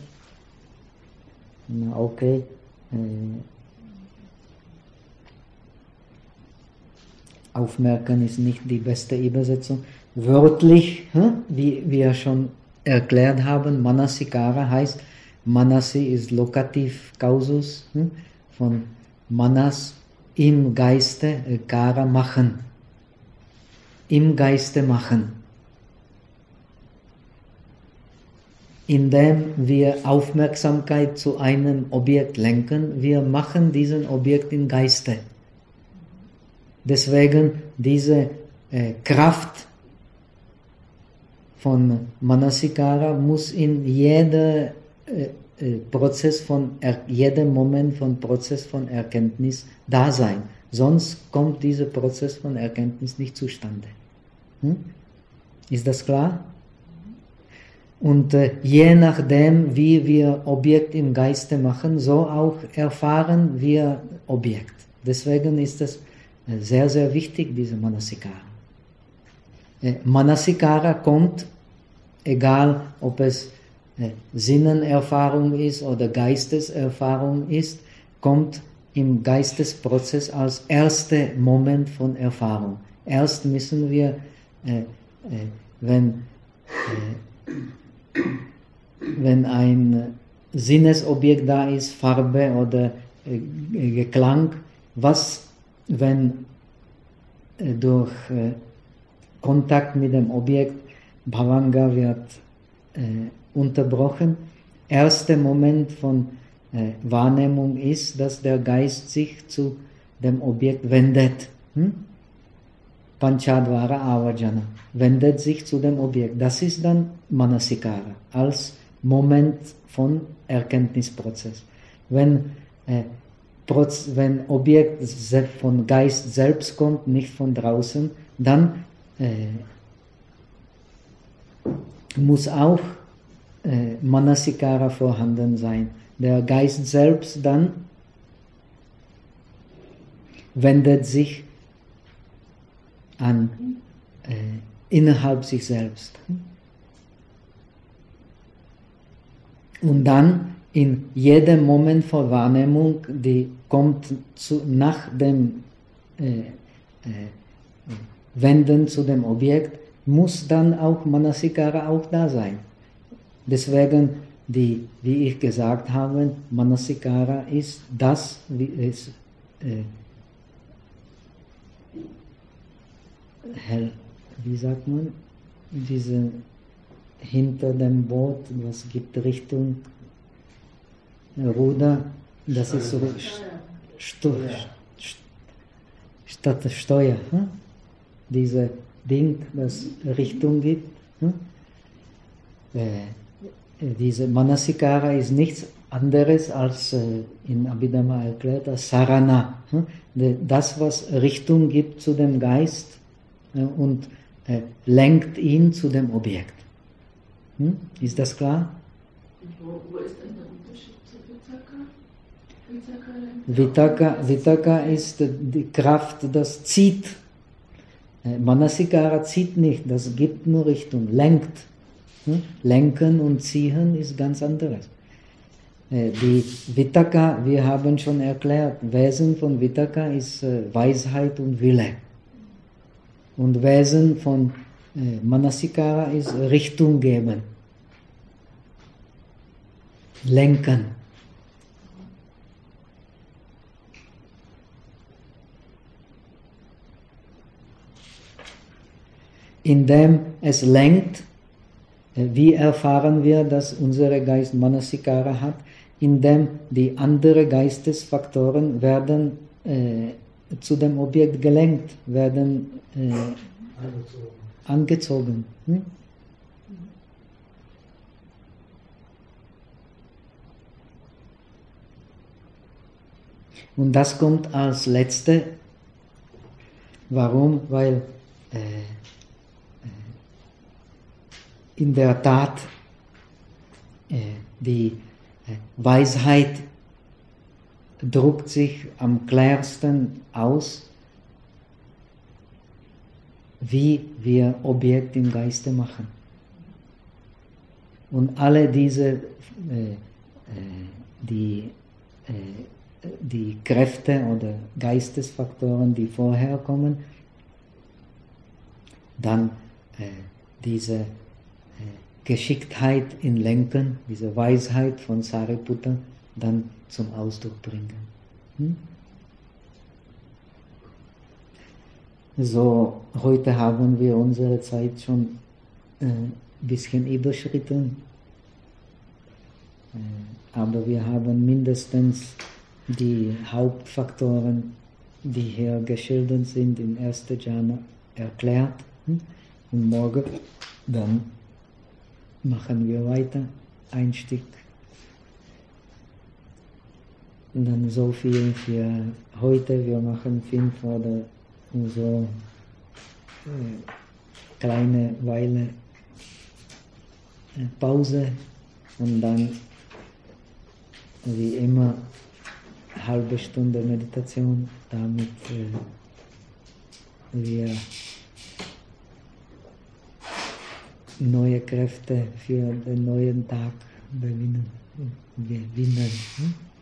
na okay, äh, Aufmerken ist nicht die beste Übersetzung. Wörtlich, wie wir schon erklärt haben, Manasikara heißt, Manasi ist Lokativ Causus von Manas, im Geiste, Kara machen. Im Geiste machen. Indem wir Aufmerksamkeit zu einem Objekt lenken, wir machen diesen Objekt im Geiste. Deswegen diese äh, Kraft von Manasikara muss in jedem äh, äh, Prozess von er, jedem Moment von Prozess von Erkenntnis da sein. Sonst kommt dieser Prozess von Erkenntnis nicht zustande. Hm? Ist das klar? Und äh, je nachdem, wie wir Objekt im Geiste machen, so auch erfahren wir Objekt. Deswegen ist es sehr, sehr wichtig, diese Manasikara. Äh, Manasikara kommt, egal ob es äh, Sinnenerfahrung ist oder Geisteserfahrung ist, kommt im Geistesprozess als erster Moment von Erfahrung. Erst müssen wir, äh, äh, wenn, äh, wenn ein Sinnesobjekt da ist, Farbe oder äh, Klang, was wenn äh, durch äh, Kontakt mit dem Objekt Bhavanga wird äh, unterbrochen. Erster Moment von äh, Wahrnehmung ist, dass der Geist sich zu dem Objekt wendet. Hm? Panchadvara Avajana wendet sich zu dem Objekt. Das ist dann Manasikara als Moment von Erkenntnisprozess. Wenn äh, Wenn Objekt von Geist selbst kommt, nicht von draußen, dann äh, muss auch äh, Manasikara vorhanden sein. Der Geist selbst dann wendet sich an äh, innerhalb sich selbst. Und dann in jedem Moment von Wahrnehmung, die kommt zu, nach dem äh, äh, Wenden zu dem Objekt, muss dann auch Manasikara auch da sein. Deswegen, die, wie ich gesagt habe, Manasikara ist das, wie es äh, hell, wie sagt man, diese hinter dem Boot, was gibt Richtung Ruder, das ist so Sto statt Steuer, hm? Diese Ding, das Richtung gibt. Hm? Äh, diese Manasikara ist nichts anderes als äh, in Abhidhamma erklärt als Sarana. Hm? Das, was Richtung gibt zu dem Geist äh, und äh, lenkt ihn zu dem Objekt. Hm? Ist das klar? Wo, wo ist denn der Unterschied zu Vitaka? Vitaka, Vitaka ist die Kraft, das zieht. Manasikara zieht nicht, das gibt nur Richtung, lenkt. Lenken und ziehen ist ganz anderes. Die Vitaka, wir haben schon erklärt, Wesen von Vitaka ist Weisheit und Wille. Und Wesen von Manasikara ist Richtung geben. Lenken. Indem es lenkt, wie erfahren wir, dass unser Geist Manasikara hat? Indem die anderen Geistesfaktoren werden äh, zu dem Objekt gelenkt, werden äh, angezogen. angezogen. Hm? Und das kommt als letzte. Warum? Weil äh, in der Tat äh, die äh, Weisheit drückt sich am klarsten aus, wie wir Objekt im Geiste machen. Und alle diese äh, äh, die, äh, die Kräfte oder Geistesfaktoren, die vorher kommen, dann äh, diese Geschicktheit in Lenken, diese Weisheit von Sariputta, dann zum Ausdruck bringen. Hm? So, heute haben wir unsere Zeit schon ein äh, bisschen überschritten, äh, aber wir haben mindestens die Hauptfaktoren, die hier geschildert sind, im ersten Jhana erklärt. Hm? Und morgen dann machen wir weiter, ein Stück. Und dann so viel für heute. Wir machen fünf oder so äh, kleine Weile äh, Pause und dann wie immer halbe Stunde Meditation, damit äh, wir neue Kräfte für den neuen Tag gewinnen. gewinnen.